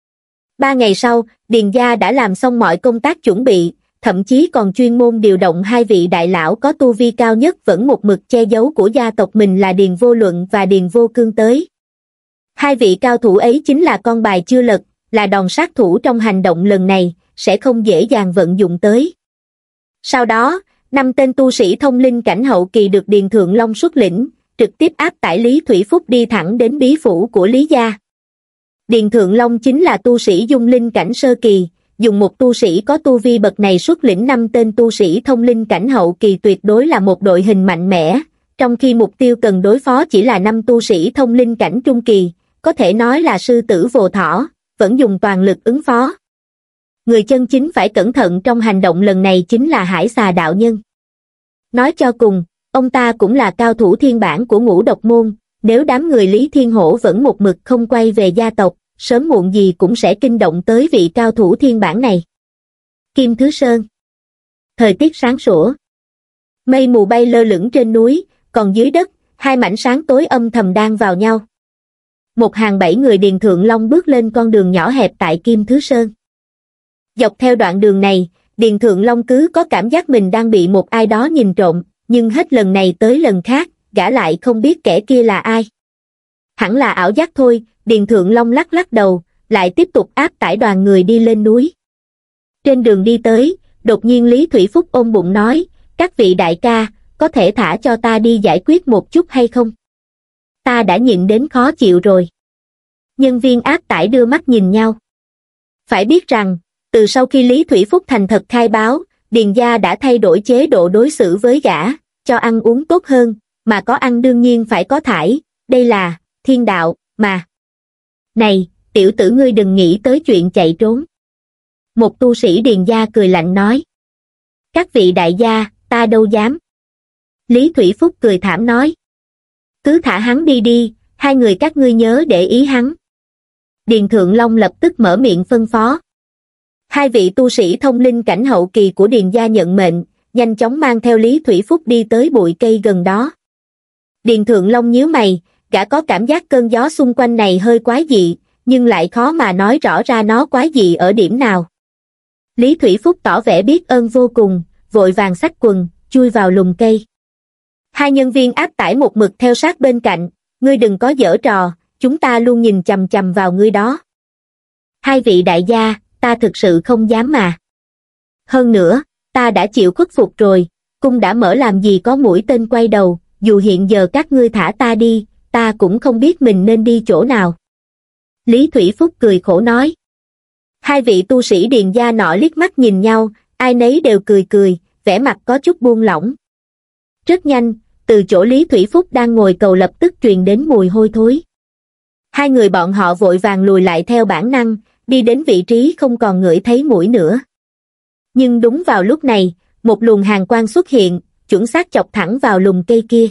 Ba ngày sau, Điền gia đã làm xong mọi công tác chuẩn bị, thậm chí còn chuyên môn điều động hai vị đại lão có tu vi cao nhất vẫn một mực che giấu của gia tộc mình là Điền Vô Luận và Điền Vô Cương tới. Hai vị cao thủ ấy chính là con bài chưa lật, là đòn sát thủ trong hành động lần này, sẽ không dễ dàng vận dụng tới. Sau đó, Năm tên tu sĩ thông linh cảnh hậu kỳ được Điền Thượng Long xuất lĩnh, trực tiếp áp tải Lý Thủy Phúc đi thẳng đến bí phủ của Lý gia. Điền Thượng Long chính là tu sĩ dung linh cảnh sơ kỳ, dùng một tu sĩ có tu vi bậc này xuất lĩnh năm tên tu sĩ thông linh cảnh hậu kỳ tuyệt đối là một đội hình mạnh mẽ, trong khi mục tiêu cần đối phó chỉ là năm tu sĩ thông linh cảnh trung kỳ, có thể nói là sư tử vô thỏ, vẫn dùng toàn lực ứng phó. Người chân chính phải cẩn thận trong hành động lần này chính là Hải Xà đạo nhân. Nói cho cùng, ông ta cũng là cao thủ thiên bản của Ngũ Độc môn, nếu đám người Lý Thiên Hổ vẫn một mực không quay về gia tộc, sớm muộn gì cũng sẽ kinh động tới vị cao thủ thiên bản này. Kim Thứ Sơn. Thời tiết sáng sủa. Mây mù bay lơ lửng trên núi, còn dưới đất, hai mảnh sáng tối âm thầm đan vào nhau. Một hàng bảy người Điền Thượng Long bước lên con đường nhỏ hẹp tại Kim Thứ Sơn. Dọc theo đoạn đường này, Điền Thượng Long cứ có cảm giác mình đang bị một ai đó nhìn trộm, nhưng hết lần này tới lần khác, gã lại không biết kẻ kia là ai. Hẳn là ảo giác thôi, Điền Thượng Long lắc lắc đầu, lại tiếp tục áp tải đoàn người đi lên núi. Trên đường đi tới, đột nhiên Lý Thủy Phúc ôm bụng nói, các vị đại ca, có thể thả cho ta đi giải quyết một chút hay không? Ta đã nhịn đến khó chịu rồi. Nhân viên áp tải đưa mắt nhìn nhau. Phải biết rằng, từ sau khi Lý Thủy Phúc thành thật khai báo, Điền gia đã thay đổi chế độ đối xử với gã, cho ăn uống tốt hơn, mà có ăn đương nhiên phải có thải, đây là thiên đạo, mà. Này, tiểu tử ngươi đừng nghĩ tới chuyện chạy trốn. Một tu sĩ Điền gia cười lạnh nói. Các vị đại gia, ta đâu dám. Lý Thủy Phúc cười thảm nói. Cứ thả hắn đi đi, hai người các ngươi nhớ để ý hắn. Điền Thượng Long lập tức mở miệng phân phó. Hai vị tu sĩ thông linh cảnh hậu kỳ của Điền gia nhận mệnh, nhanh chóng mang theo Lý Thủy Phúc đi tới bụi cây gần đó. Điền Thượng Long nhíu mày, gã có cảm giác cơn gió xung quanh này hơi quái dị, nhưng lại khó mà nói rõ ra nó quái dị ở điểm nào. Lý Thủy Phúc tỏ vẻ biết ơn vô cùng, vội vàng xách quần, chui vào lùm cây. Hai nhân viên áp tải một mực theo sát bên cạnh, ngươi đừng có giở trò, chúng ta luôn nhìn chằm chằm vào ngươi đó. Hai vị đại gia, ta thực sự không dám mà. Hơn nữa, ta đã chịu khuất phục rồi, cung đã mở làm gì có mũi tên quay đầu, dù hiện giờ các ngươi thả ta đi, ta cũng không biết mình nên đi chỗ nào. Lý Thủy Phúc cười khổ nói. Hai vị tu sĩ Điền gia nọ liếc mắt nhìn nhau, ai nấy đều cười cười, vẻ mặt có chút buông lỏng. Rất nhanh, từ chỗ Lý Thủy Phúc đang ngồi cầu lập tức truyền đến mùi hôi thối. Hai người bọn họ vội vàng lùi lại theo bản năng, đi đến vị trí không còn ngửi thấy mũi nữa. Nhưng đúng vào lúc này, một luồng hàn quang xuất hiện, chuẩn xác chọc thẳng vào lùm cây kia.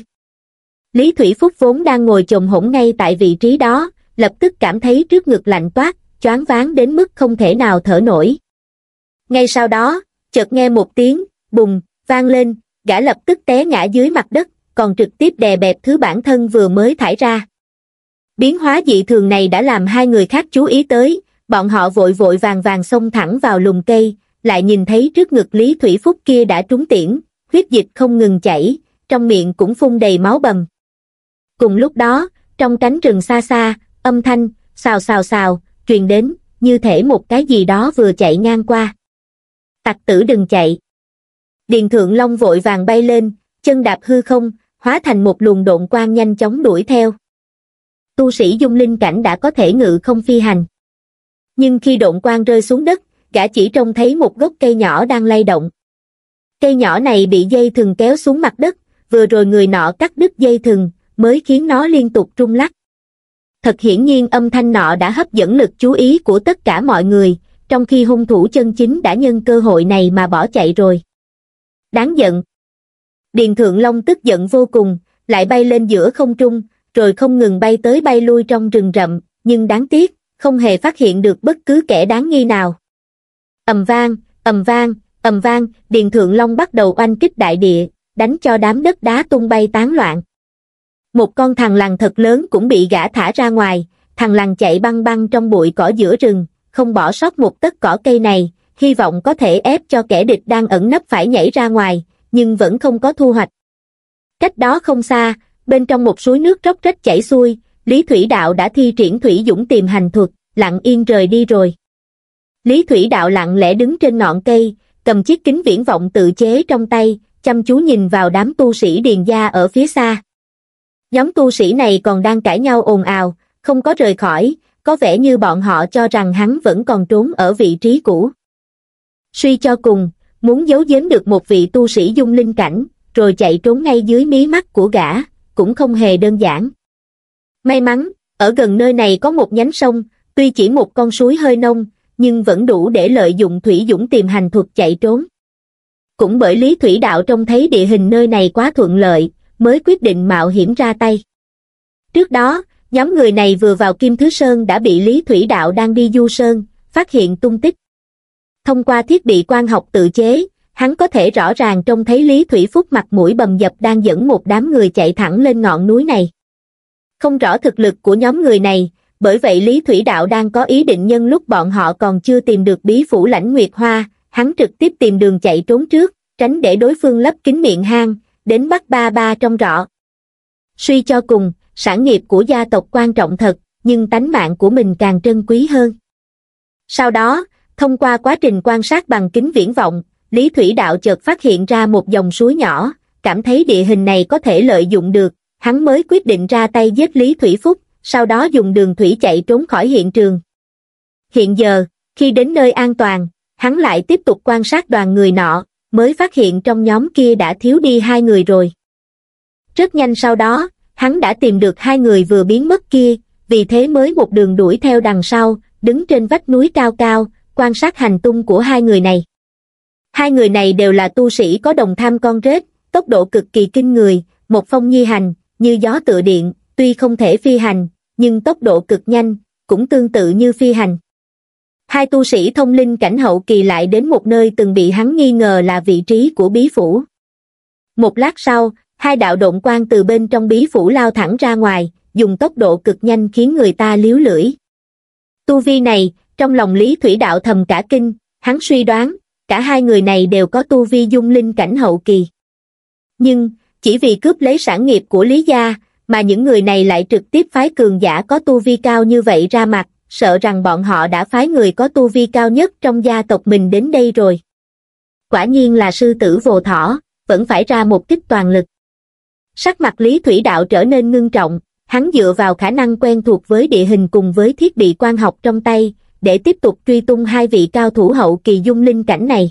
Lý Thủy Phúc vốn đang ngồi chồm hổm ngay tại vị trí đó, lập tức cảm thấy trước ngực lạnh toát, choáng váng đến mức không thể nào thở nổi. Ngay sau đó, chợt nghe một tiếng bùng vang lên, gã lập tức té ngã dưới mặt đất, còn trực tiếp đè bẹp thứ bản thân vừa mới thải ra. Biến hóa dị thường này đã làm hai người khác chú ý tới, bọn họ vội vội vàng vàng xông thẳng vào lùm cây, lại nhìn thấy trước ngực Lý Thủy Phúc kia đã trúng tiễn, huyết dịch không ngừng chảy, trong miệng cũng phun đầy máu bầm. Cùng lúc đó, trong cánh rừng xa xa, âm thanh xào xào xào truyền đến, như thể một cái gì đó vừa chạy ngang qua. Tặc tử đừng chạy. Điền Thượng Long vội vàng bay lên, chân đạp hư không, hóa thành một luồng độn quang nhanh chóng đuổi theo. Tu sĩ dung linh cảnh đã có thể ngự không phi hành. Nhưng khi độn quang rơi xuống đất, gã chỉ trông thấy một gốc cây nhỏ đang lay động. Cây nhỏ này bị dây thừng kéo xuống mặt đất, vừa rồi người nọ cắt đứt dây thừng, mới khiến nó liên tục rung lắc. Thật hiển nhiên âm thanh nọ đã hấp dẫn lực chú ý của tất cả mọi người, trong khi hung thủ chân chính đã nhân cơ hội này mà bỏ chạy rồi. Đáng giận. Điền Thượng Long tức giận vô cùng, lại bay lên giữa không trung, rồi không ngừng bay tới bay lui trong rừng rậm, nhưng đáng tiếc, không hề phát hiện được bất cứ kẻ đáng nghi nào. Ầm vang, ầm vang, ầm vang, Điền Thượng Long bắt đầu oanh kích đại địa, đánh cho đám đất đá tung bay tán loạn. Một con thằn lằn thật lớn cũng bị gã thả ra ngoài, thằn lằn chạy băng băng trong bụi cỏ giữa rừng, không bỏ sót một tấc cỏ cây này, hy vọng có thể ép cho kẻ địch đang ẩn nấp phải nhảy ra ngoài, nhưng vẫn không có thu hoạch. Cách đó không xa, bên trong một suối nước róc rách chảy xuôi, Lý Thủy Đạo đã thi triển thủy dũng tìm hành thuật, lặng yên rời đi rồi. Lý Thủy Đạo lặng lẽ đứng trên ngọn cây, cầm chiếc kính viễn vọng tự chế trong tay, chăm chú nhìn vào đám tu sĩ Điền gia ở phía xa. Nhóm tu sĩ này còn đang cãi nhau ồn ào, không có rời khỏi, có vẻ như bọn họ cho rằng hắn vẫn còn trốn ở vị trí cũ. Suy cho cùng, muốn giấu giếm được một vị tu sĩ dung linh cảnh, rồi chạy trốn ngay dưới mí mắt của gã, cũng không hề đơn giản. May mắn, ở gần nơi này có một nhánh sông, tuy chỉ một con suối hơi nông, nhưng vẫn đủ để lợi dụng thủy dũng tìm hành thuật chạy trốn. Cũng bởi Lý Thủy Đạo trông thấy địa hình nơi này quá thuận lợi, mới quyết định mạo hiểm ra tay. Trước đó, nhóm người này vừa vào Kim Thứ Sơn đã bị Lý Thủy Đạo đang đi du sơn, phát hiện tung tích. Thông qua thiết bị quang học tự chế, hắn có thể rõ ràng trông thấy Lý Thủy Phúc mặt mũi bầm dập đang dẫn một đám người chạy thẳng lên ngọn núi này. Không rõ thực lực của nhóm người này, bởi vậy Lý Thủy Đạo đang có ý định nhân lúc bọn họ còn chưa tìm được bí phủ Lãnh Nguyệt Hoa, hắn trực tiếp tìm đường chạy trốn trước, tránh để đối phương lấp kín miệng hang, đến bắt ba ba trong rọ. Suy cho cùng, sản nghiệp của gia tộc quan trọng thật, nhưng tánh mạng của mình càng trân quý hơn. Sau đó, thông qua quá trình quan sát bằng kính viễn vọng, Lý Thủy Đạo chợt phát hiện ra một dòng suối nhỏ, cảm thấy địa hình này có thể lợi dụng được, hắn mới quyết định ra tay giết Lý Thủy Phúc, sau đó dùng đường thủy chạy trốn khỏi hiện trường. Hiện giờ, khi đến nơi an toàn, hắn lại tiếp tục quan sát đoàn người nọ, mới phát hiện trong nhóm kia đã thiếu đi hai người rồi. Rất nhanh sau đó, hắn đã tìm được hai người vừa biến mất kia, vì thế mới một đường đuổi theo đằng sau, đứng trên vách núi cao cao, quan sát hành tung của hai người này. Hai người này đều là tu sĩ có đồng tham con rết, tốc độ cực kỳ kinh người, một phong nhi hành, như gió tựa điện, tuy không thể phi hành, nhưng tốc độ cực nhanh, cũng tương tự như phi hành. Hai tu sĩ thông linh cảnh hậu kỳ lại đến một nơi từng bị hắn nghi ngờ là vị trí của bí phủ. Một lát sau, hai đạo độn quang từ bên trong bí phủ lao thẳng ra ngoài, dùng tốc độ cực nhanh khiến người ta líu lưỡi. Tu vi này, trong lòng Lý Thủy Đạo thầm cả kinh, hắn suy đoán, cả hai người này đều có tu vi dung linh cảnh hậu kỳ. Nhưng, chỉ vì cướp lấy sản nghiệp của Lý gia, mà những người này lại trực tiếp phái cường giả có tu vi cao như vậy ra mặt, sợ rằng bọn họ đã phái người có tu vi cao nhất trong gia tộc mình đến đây rồi. Quả nhiên là sư tử vồ thỏ, vẫn phải ra một kích toàn lực. Sắc mặt Lý Thủy Đạo trở nên ngưng trọng, hắn dựa vào khả năng quen thuộc với địa hình cùng với thiết bị quang học trong tay, để tiếp tục truy tung hai vị cao thủ hậu kỳ dung linh cảnh này.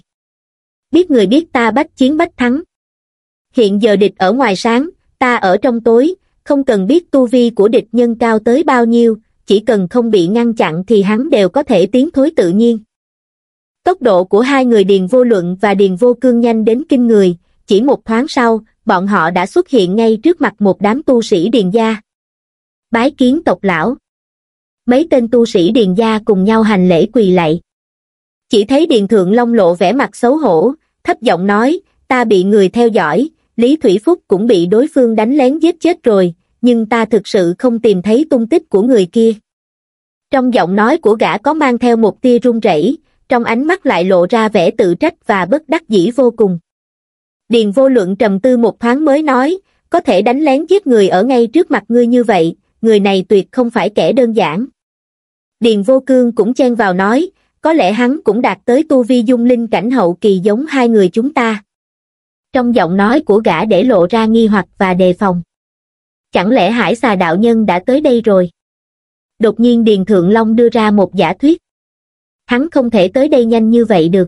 Biết người biết ta bách chiến bách thắng. Hiện giờ địch ở ngoài sáng, ta ở trong tối, không cần biết tu vi của địch nhân cao tới bao nhiêu, chỉ cần không bị ngăn chặn thì hắn đều có thể tiến thối tự nhiên. Tốc độ của hai người Điền Vô Luận và Điền Vô Cương nhanh đến kinh người, chỉ một thoáng sau, bọn họ đã xuất hiện ngay trước mặt một đám tu sĩ Điền gia. Bái kiến tộc lão. Mấy tên tu sĩ Điền gia cùng nhau hành lễ quỳ lạy. Chỉ thấy Điền Thượng Long lộ vẻ mặt xấu hổ, thấp giọng nói, ta bị người theo dõi, Lý Thủy Phúc cũng bị đối phương đánh lén giết chết rồi, nhưng ta thực sự không tìm thấy tung tích của người kia. Trong giọng nói của gã có mang theo một tia run rẩy, trong ánh mắt lại lộ ra vẻ tự trách và bất đắc dĩ vô cùng. Điền Vô Luận trầm tư một thoáng mới nói, có thể đánh lén giết người ở ngay trước mặt ngươi như vậy, người này tuyệt không phải kẻ đơn giản. Điền Vô Cương cũng chen vào nói, có lẽ hắn cũng đạt tới tu vi dung linh cảnh hậu kỳ giống hai người chúng ta. Trong giọng nói của gã để lộ ra nghi hoặc và đề phòng. Chẳng lẽ Hải Xà đạo nhân đã tới đây rồi? Đột nhiên Điền Thượng Long đưa ra một giả thuyết. Hắn không thể tới đây nhanh như vậy được.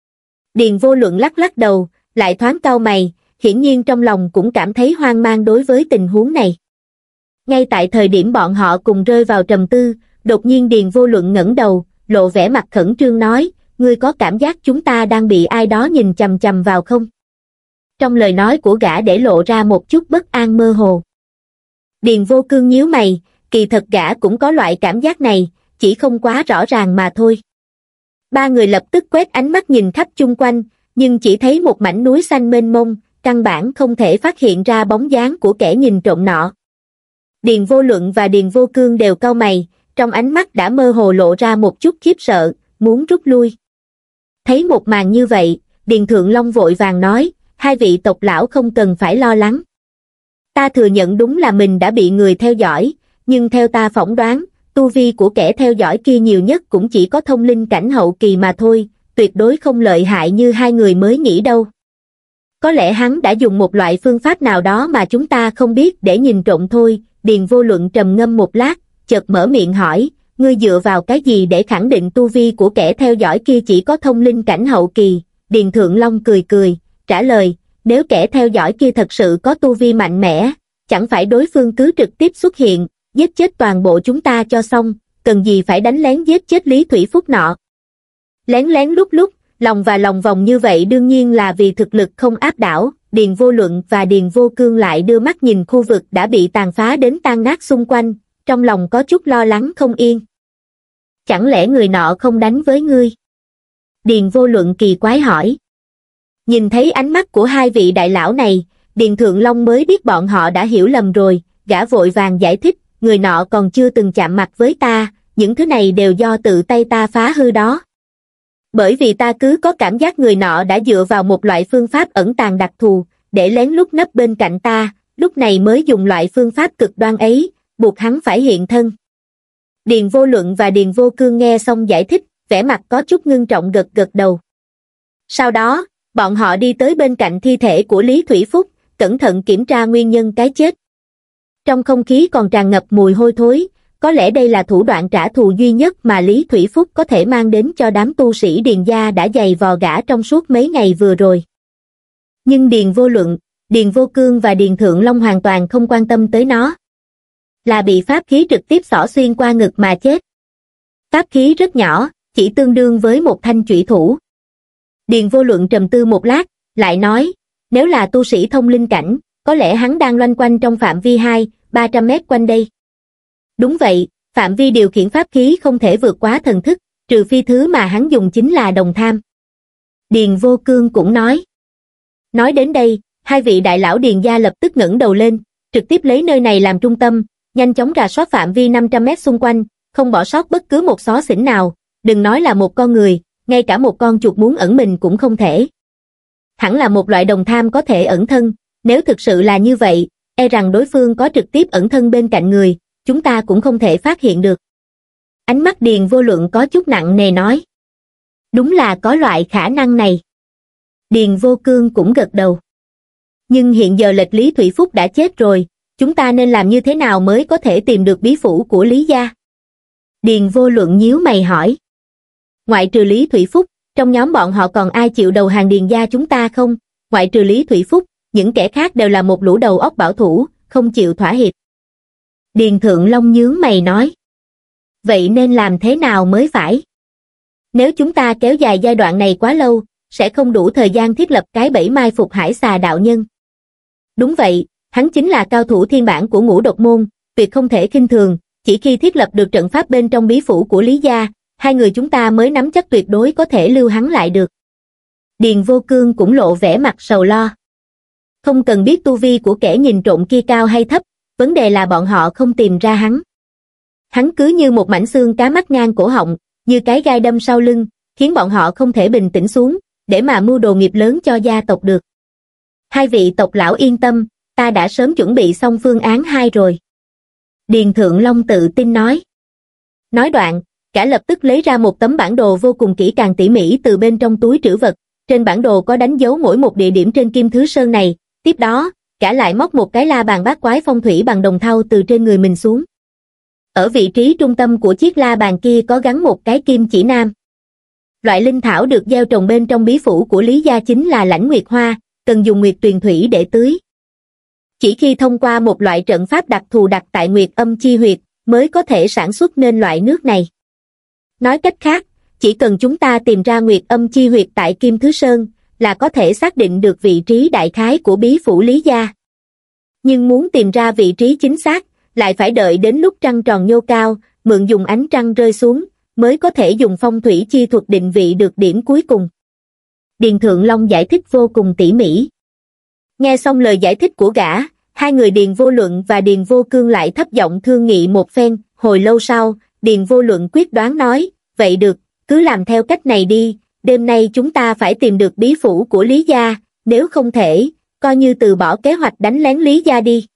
Điền Vô Luận lắc lắc đầu, lại thoáng cau mày, hiển nhiên trong lòng cũng cảm thấy hoang mang đối với tình huống này. Ngay tại thời điểm bọn họ cùng rơi vào trầm tư, đột nhiên Điền Vô Luận ngẩng đầu, lộ vẻ mặt khẩn trương nói, ngươi có cảm giác chúng ta đang bị ai đó nhìn chằm chằm vào không? Trong lời nói của gã để lộ ra một chút bất an mơ hồ. Điền Vô Cương nhíu mày, kỳ thật gã cũng có loại cảm giác này, chỉ không quá rõ ràng mà thôi. Ba người lập tức quét ánh mắt nhìn khắp chung quanh, nhưng chỉ thấy một mảnh núi xanh mênh mông, căn bản không thể phát hiện ra bóng dáng của kẻ nhìn trộm nọ. Điền Vô Luận và Điền Vô Cương đều cau mày, trong ánh mắt đã mơ hồ lộ ra một chút khiếp sợ, muốn rút lui. Thấy một màn như vậy, Điền Thượng Long vội vàng nói, hai vị tộc lão không cần phải lo lắng. Ta thừa nhận đúng là mình đã bị người theo dõi, nhưng theo ta phỏng đoán, tu vi của kẻ theo dõi kia nhiều nhất cũng chỉ có thông linh cảnh hậu kỳ mà thôi, tuyệt đối không lợi hại như hai người mới nghĩ đâu. có lẽ hắn đã dùng một loại phương pháp nào đó mà chúng ta không biết để nhìn trộm thôi. Điền Vô Luận trầm ngâm một lát, chợt mở miệng hỏi, ngươi dựa vào cái gì để khẳng định tu vi của kẻ theo dõi kia chỉ có thông linh cảnh hậu kỳ? Điền Thượng Long cười cười, trả lời, nếu kẻ theo dõi kia thật sự có tu vi mạnh mẽ, chẳng phải đối phương cứ trực tiếp xuất hiện, giết chết toàn bộ chúng ta cho xong, cần gì phải đánh lén giết chết Lý Thủy Phúc nọ. Lén lén lúc lúc, lòng và lòng vòng như vậy đương nhiên là vì thực lực không áp đảo. Điền Vô Luận và Điền Vô Cương lại đưa mắt nhìn khu vực đã bị tàn phá đến tan nát xung quanh, trong lòng có chút lo lắng không yên. Chẳng lẽ người nọ không đánh với ngươi? Điền Vô Luận kỳ quái hỏi. Nhìn thấy ánh mắt của hai vị đại lão này, Điền Thượng Long mới biết bọn họ đã hiểu lầm rồi, gã vội vàng giải thích, người nọ còn chưa từng chạm mặt với ta, những thứ này đều do tự tay ta phá hư đó. Bởi vì ta cứ có cảm giác người nọ đã dựa vào một loại phương pháp ẩn tàng đặc thù, để lén lút nấp bên cạnh ta, lúc này mới dùng loại phương pháp cực đoan ấy, buộc hắn phải hiện thân. Điền Vô Luận và Điền Vô Cương nghe xong giải thích, vẻ mặt có chút ngưng trọng gật gật đầu. Sau đó, bọn họ đi tới bên cạnh thi thể của Lý Thủy Phúc, cẩn thận kiểm tra nguyên nhân cái chết. Trong không khí còn tràn ngập mùi hôi thối, có lẽ đây là thủ đoạn trả thù duy nhất mà Lý Thủy Phúc có thể mang đến cho đám tu sĩ Điền gia đã giày vò gã trong suốt mấy ngày vừa rồi. Nhưng Điền Vô Luận, Điền Vô Cương và Điền Thượng Long hoàn toàn không quan tâm tới nó. Là bị pháp khí trực tiếp xỏ xuyên qua ngực mà chết. Pháp khí rất nhỏ, chỉ tương đương với một thanh chủy thủ. Điền Vô Luận trầm tư một lát, lại nói, nếu là tu sĩ thông linh cảnh, có lẽ hắn đang loanh quanh trong phạm vi hai, ba trăm mét quanh đây. Đúng vậy, phạm vi điều khiển pháp khí không thể vượt quá thần thức, trừ phi thứ mà hắn dùng chính là đồng tham. Điền Vô Cương cũng nói. Nói đến đây, hai vị đại lão Điền gia lập tức ngẩng đầu lên, trực tiếp lấy nơi này làm trung tâm, nhanh chóng rà soát phạm vi năm trăm mét xung quanh, không bỏ sót bất cứ một xó xỉnh nào, đừng nói là một con người, ngay cả một con chuột muốn ẩn mình cũng không thể. Hẳn là một loại đồng tham có thể ẩn thân, nếu thực sự là như vậy, e rằng đối phương có trực tiếp ẩn thân bên cạnh người, chúng ta cũng không thể phát hiện được. Ánh mắt Điền Vô Luận có chút nặng nề nói. Đúng là có loại khả năng này. Điền Vô Cương cũng gật đầu. Nhưng hiện giờ Lệch Lý Thủy Phúc đã chết rồi, chúng ta nên làm như thế nào mới có thể tìm được bí phủ của Lý gia? Điền Vô Luận nhíu mày hỏi. Ngoại trừ Lý Thủy Phúc, trong nhóm bọn họ còn ai chịu đầu hàng Điền gia chúng ta không? Ngoại trừ Lý Thủy Phúc, những kẻ khác đều là một lũ đầu óc bảo thủ, không chịu thỏa hiệp. Điền Thượng Long nhướng mày nói. Vậy nên làm thế nào mới phải? Nếu chúng ta kéo dài giai đoạn này quá lâu, sẽ không đủ thời gian thiết lập cái bẫy mai phục Hải Xà đạo nhân. Đúng vậy, hắn chính là cao thủ thiên bản của Ngũ Độc môn, tuyệt không thể khinh thường, chỉ khi thiết lập được trận pháp bên trong bí phủ của Lý gia, hai người chúng ta mới nắm chắc tuyệt đối có thể lưu hắn lại được. Điền Vô Cương cũng lộ vẻ mặt sầu lo. Không cần biết tu vi của kẻ nhìn trộm kia cao hay thấp, vấn đề là bọn họ không tìm ra hắn. Hắn cứ như một mảnh xương cá mắc ngang cổ họng, như cái gai đâm sau lưng, khiến bọn họ không thể bình tĩnh xuống, để mà mưu đồ nghiệp lớn cho gia tộc được. Hai vị tộc lão yên tâm, ta đã sớm chuẩn bị xong phương án hai rồi. Điền Thượng Long tự tin nói. Nói đoạn, cả lập tức lấy ra một tấm bản đồ vô cùng kỹ càng tỉ mỉ từ bên trong túi trữ vật, trên bản đồ có đánh dấu mỗi một địa điểm trên Kim Thứ Sơn này, tiếp đó, cả lại móc một cái la bàn bát quái phong thủy bằng đồng thau từ trên người mình xuống. Ở vị trí trung tâm của chiếc la bàn kia có gắn một cái kim chỉ nam. Loại linh thảo được gieo trồng bên trong bí phủ của Lý gia chính là lãnh nguyệt hoa, cần dùng nguyệt tuyền thủy để tưới. Chỉ khi thông qua một loại trận pháp đặc thù đặt tại nguyệt âm chi huyệt, mới có thể sản xuất nên loại nước này. Nói cách khác, chỉ cần chúng ta tìm ra nguyệt âm chi huyệt tại Kim Thứ Sơn, là có thể xác định được vị trí đại khái của bí phủ Lý gia. Nhưng muốn tìm ra vị trí chính xác, lại phải đợi đến lúc trăng tròn nhô cao, mượn dùng ánh trăng rơi xuống, mới có thể dùng phong thủy chi thuật định vị được điểm cuối cùng. Điền Thượng Long giải thích vô cùng tỉ mỉ. Nghe xong lời giải thích của gã, hai người Điền Vô Luận và Điền Vô Cương lại thấp giọng thương nghị một phen, hồi lâu sau, Điền Vô Luận quyết đoán nói, vậy được, cứ làm theo cách này đi, đêm nay chúng ta phải tìm được bí phủ của Lý gia, nếu không thể, coi như từ bỏ kế hoạch đánh lén Lý gia đi.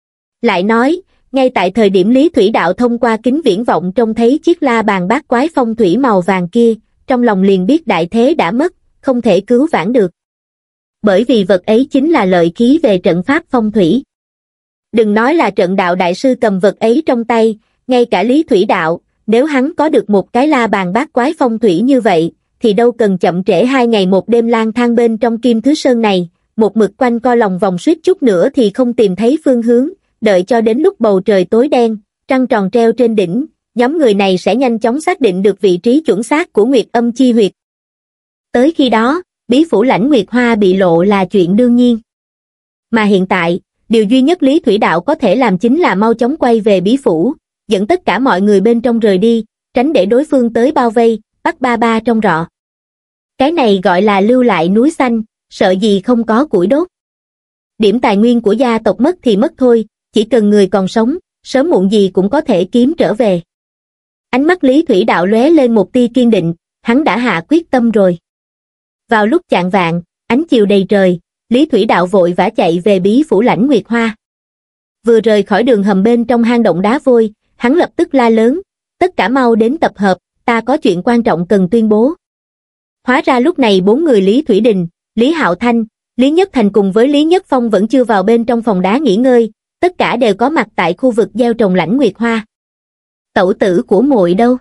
Lại nói, ngay tại thời điểm Lý Thủy Đạo thông qua kính viễn vọng trông thấy chiếc la bàn bát quái phong thủy màu vàng kia, trong lòng liền biết đại thế đã mất, không thể cứu vãn được. bởi vì vật ấy chính là lợi khí về trận pháp phong thủy. Đừng nói là trận đạo đại sư cầm vật ấy trong tay, ngay cả Lý Thủy Đạo, nếu hắn có được một cái la bàn bát quái phong thủy như vậy, thì đâu cần chậm trễ hai ngày một đêm lang thang bên trong Kim Thứ Sơn này, một mực quanh co lòng vòng suýt chút nữa thì không tìm thấy phương hướng, đợi cho đến lúc bầu trời tối đen, trăng tròn treo trên đỉnh, nhóm người này sẽ nhanh chóng xác định được vị trí chuẩn xác của Nguyệt Âm chi huyệt. Tới khi đó, bí phủ Lãnh Nguyệt Hoa bị lộ là chuyện đương nhiên. Mà hiện tại, điều duy nhất Lý Thủy Đạo có thể làm chính là mau chóng quay về bí phủ, dẫn tất cả mọi người bên trong rời đi, tránh để đối phương tới bao vây, bắt ba ba trong rọ. Cái này gọi là lưu lại núi xanh, sợ gì không có củi đốt. Điểm tài nguyên của gia tộc mất thì mất thôi, chỉ cần người còn sống, sớm muộn gì cũng có thể kiếm trở về. Ánh mắt Lý Thủy Đạo lóe lên một tia kiên định, hắn đã hạ quyết tâm rồi. Vào lúc chạng vạng, ánh chiều đầy trời, Lý Thủy Đạo vội vã chạy về bí phủ Lãnh Nguyệt Hoa. Vừa rời khỏi đường hầm bên trong hang động đá vôi, hắn lập tức la lớn, tất cả mau đến tập hợp, ta có chuyện quan trọng cần tuyên bố. Hóa ra lúc này bốn người Lý Thủy Đình, Lý Hạo Thanh, Lý Nhất Thành cùng với Lý Nhất Phong vẫn chưa vào bên trong phòng đá nghỉ ngơi, tất cả đều có mặt tại khu vực gieo trồng Lãnh Nguyệt Hoa. Tẩu tử của muội đâu?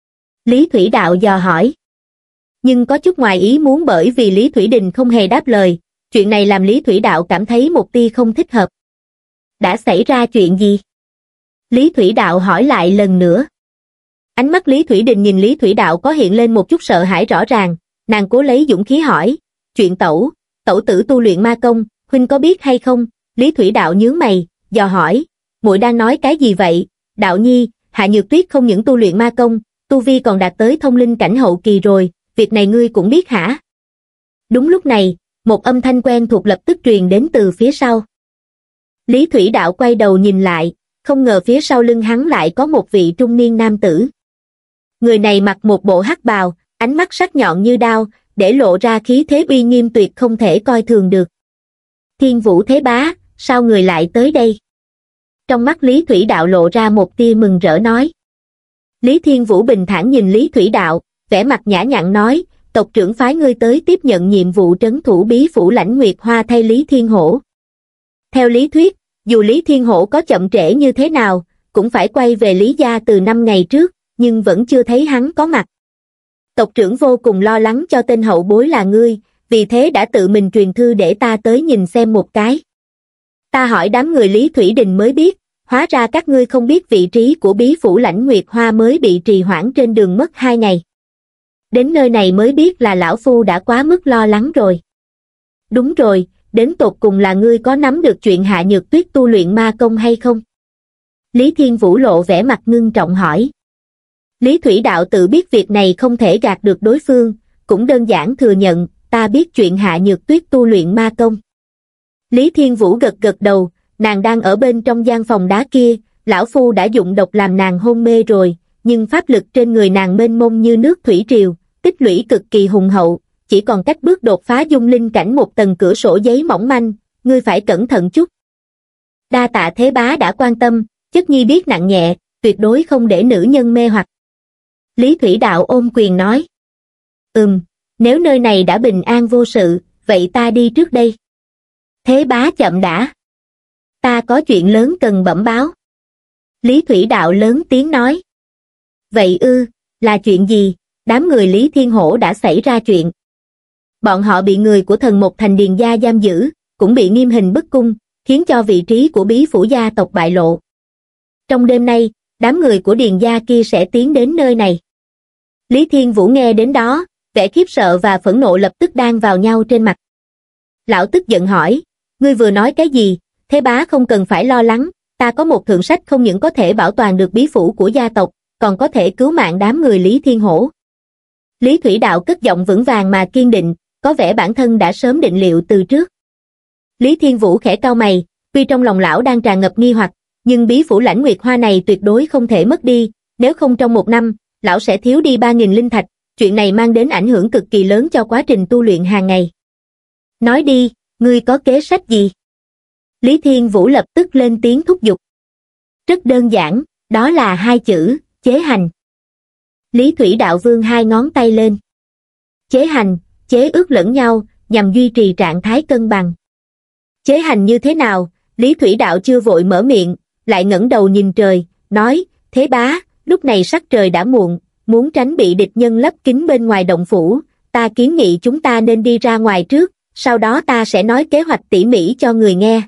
Lý Thủy Đạo dò hỏi. Nhưng có chút ngoài ý muốn bởi vì Lý Thủy Đình không hề đáp lời, chuyện này làm Lý Thủy Đạo cảm thấy một tia không thích hợp. Đã xảy ra chuyện gì? Lý Thủy Đạo hỏi lại lần nữa. Ánh mắt Lý Thủy Đình nhìn Lý Thủy Đạo có hiện lên một chút sợ hãi rõ ràng, nàng cố lấy dũng khí hỏi, chuyện tẩu, tẩu tử tu luyện ma công, huynh có biết hay không? Lý Thủy Đạo nhướng mày, dò hỏi, muội đang nói cái gì vậy? Đạo nhi, Hạ Nhược Tuyết không những tu luyện ma công, tu vi còn đạt tới thông linh cảnh hậu kỳ rồi, việc này ngươi cũng biết hả? Đúng lúc này, một âm thanh quen thuộc lập tức truyền đến từ phía sau. Lý Thủy Đạo quay đầu nhìn lại, không ngờ phía sau lưng hắn lại có một vị trung niên nam tử. Người này mặc một bộ hắc bào, ánh mắt sắc nhọn như đao, để lộ ra khí thế uy nghiêm tuyệt không thể coi thường được. Thiên Vũ Thế Bá, sao người lại tới đây? Trong mắt Lý Thủy Đạo lộ ra một tia mừng rỡ nói. Lý Thiên Vũ bình thản nhìn Lý Thủy Đạo, vẻ mặt nhã nhặn nói, tộc trưởng phái ngươi tới tiếp nhận nhiệm vụ trấn thủ bí phủ Lãnh Nguyệt Hoa thay Lý Thiên Hổ. Theo lý thuyết, dù Lý Thiên Hổ có chậm trễ như thế nào, cũng phải quay về Lý gia từ năm ngày trước, nhưng vẫn chưa thấy hắn có mặt. Tộc trưởng vô cùng lo lắng cho tên hậu bối là ngươi, vì thế đã tự mình truyền thư để ta tới nhìn xem một cái. Ta hỏi đám người Lý Thủy Đình mới biết, hóa ra các ngươi không biết vị trí của bí phủ Lãnh Nguyệt Hoa mới bị trì hoãn trên đường mất hai ngày. Đến nơi này mới biết là lão phu đã quá mức lo lắng rồi. Đúng rồi, đến tột cùng là ngươi có nắm được chuyện Hạ Nhược Tuyết tu luyện ma công hay không? Lý Thiên Vũ lộ vẻ mặt ngưng trọng hỏi. Lý Thủy Đạo tự biết việc này không thể gạt được đối phương, cũng đơn giản thừa nhận, ta biết chuyện Hạ Nhược Tuyết tu luyện ma công. Lý Thiên Vũ gật gật đầu, nàng đang ở bên trong gian phòng đá kia, lão phu đã dụng độc làm nàng hôn mê rồi, nhưng pháp lực trên người nàng mênh mông như nước thủy triều, tích lũy cực kỳ hùng hậu, chỉ còn cách bước đột phá dung linh cảnh một tầng cửa sổ giấy mỏng manh, ngươi phải cẩn thận chút. Đa tạ Thế Bá đã quan tâm, chất nhi biết nặng nhẹ, tuyệt đối không để nữ nhân mê hoặc. Lý Thủy Đạo ôm quyền nói. Ừm, nếu nơi này đã bình an vô sự, vậy ta đi trước đây. Thế Bá chậm đã. Ta có chuyện lớn cần bẩm báo. Lý Thủy Đạo lớn tiếng nói. Vậy ư, là chuyện gì? Đám người Lý Thiên Hổ đã xảy ra chuyện. Bọn họ bị người của thần một thành Điền gia giam giữ, cũng bị nghiêm hình bức cung, khiến cho vị trí của bí phủ gia tộc bại lộ. Trong đêm nay, đám người của Điền gia kia sẽ tiến đến nơi này. Lý Thiên Vũ nghe đến đó, vẻ khiếp sợ và phẫn nộ lập tức đan vào nhau trên mặt. Lão tức giận hỏi, ngươi vừa nói cái gì? Thế Bá không cần phải lo lắng, ta có một thượng sách không những có thể bảo toàn được bí phủ của gia tộc, còn có thể cứu mạng đám người Lý Thiên Hổ. Lý Thủy Đạo cất giọng vững vàng mà kiên định, có vẻ bản thân đã sớm định liệu từ trước. Lý Thiên Vũ khẽ cau mày, tuy trong lòng lão đang tràn ngập nghi hoặc, nhưng bí phủ Lãnh Nguyệt Hoa này tuyệt đối không thể mất đi, nếu không trong một năm, lão sẽ thiếu đi ba nghìn linh thạch, chuyện này mang đến ảnh hưởng cực kỳ lớn cho quá trình tu luyện hàng ngày. Nói đi, ngươi có kế sách gì? Lý Thiên Vũ lập tức lên tiếng thúc giục. Rất đơn giản, đó là hai chữ, chế hành. Lý Thủy Đạo vươn hai ngón tay lên. Chế hành, chế ước lẫn nhau, nhằm duy trì trạng thái cân bằng. Chế hành như thế nào? Lý Thủy Đạo chưa vội mở miệng, lại ngẩng đầu nhìn trời, nói, Thế Bá, lúc này sắc trời đã muộn, muốn tránh bị địch nhân lấp kín bên ngoài động phủ, ta kiến nghị chúng ta nên đi ra ngoài trước, sau đó ta sẽ nói kế hoạch tỉ mỉ cho người nghe.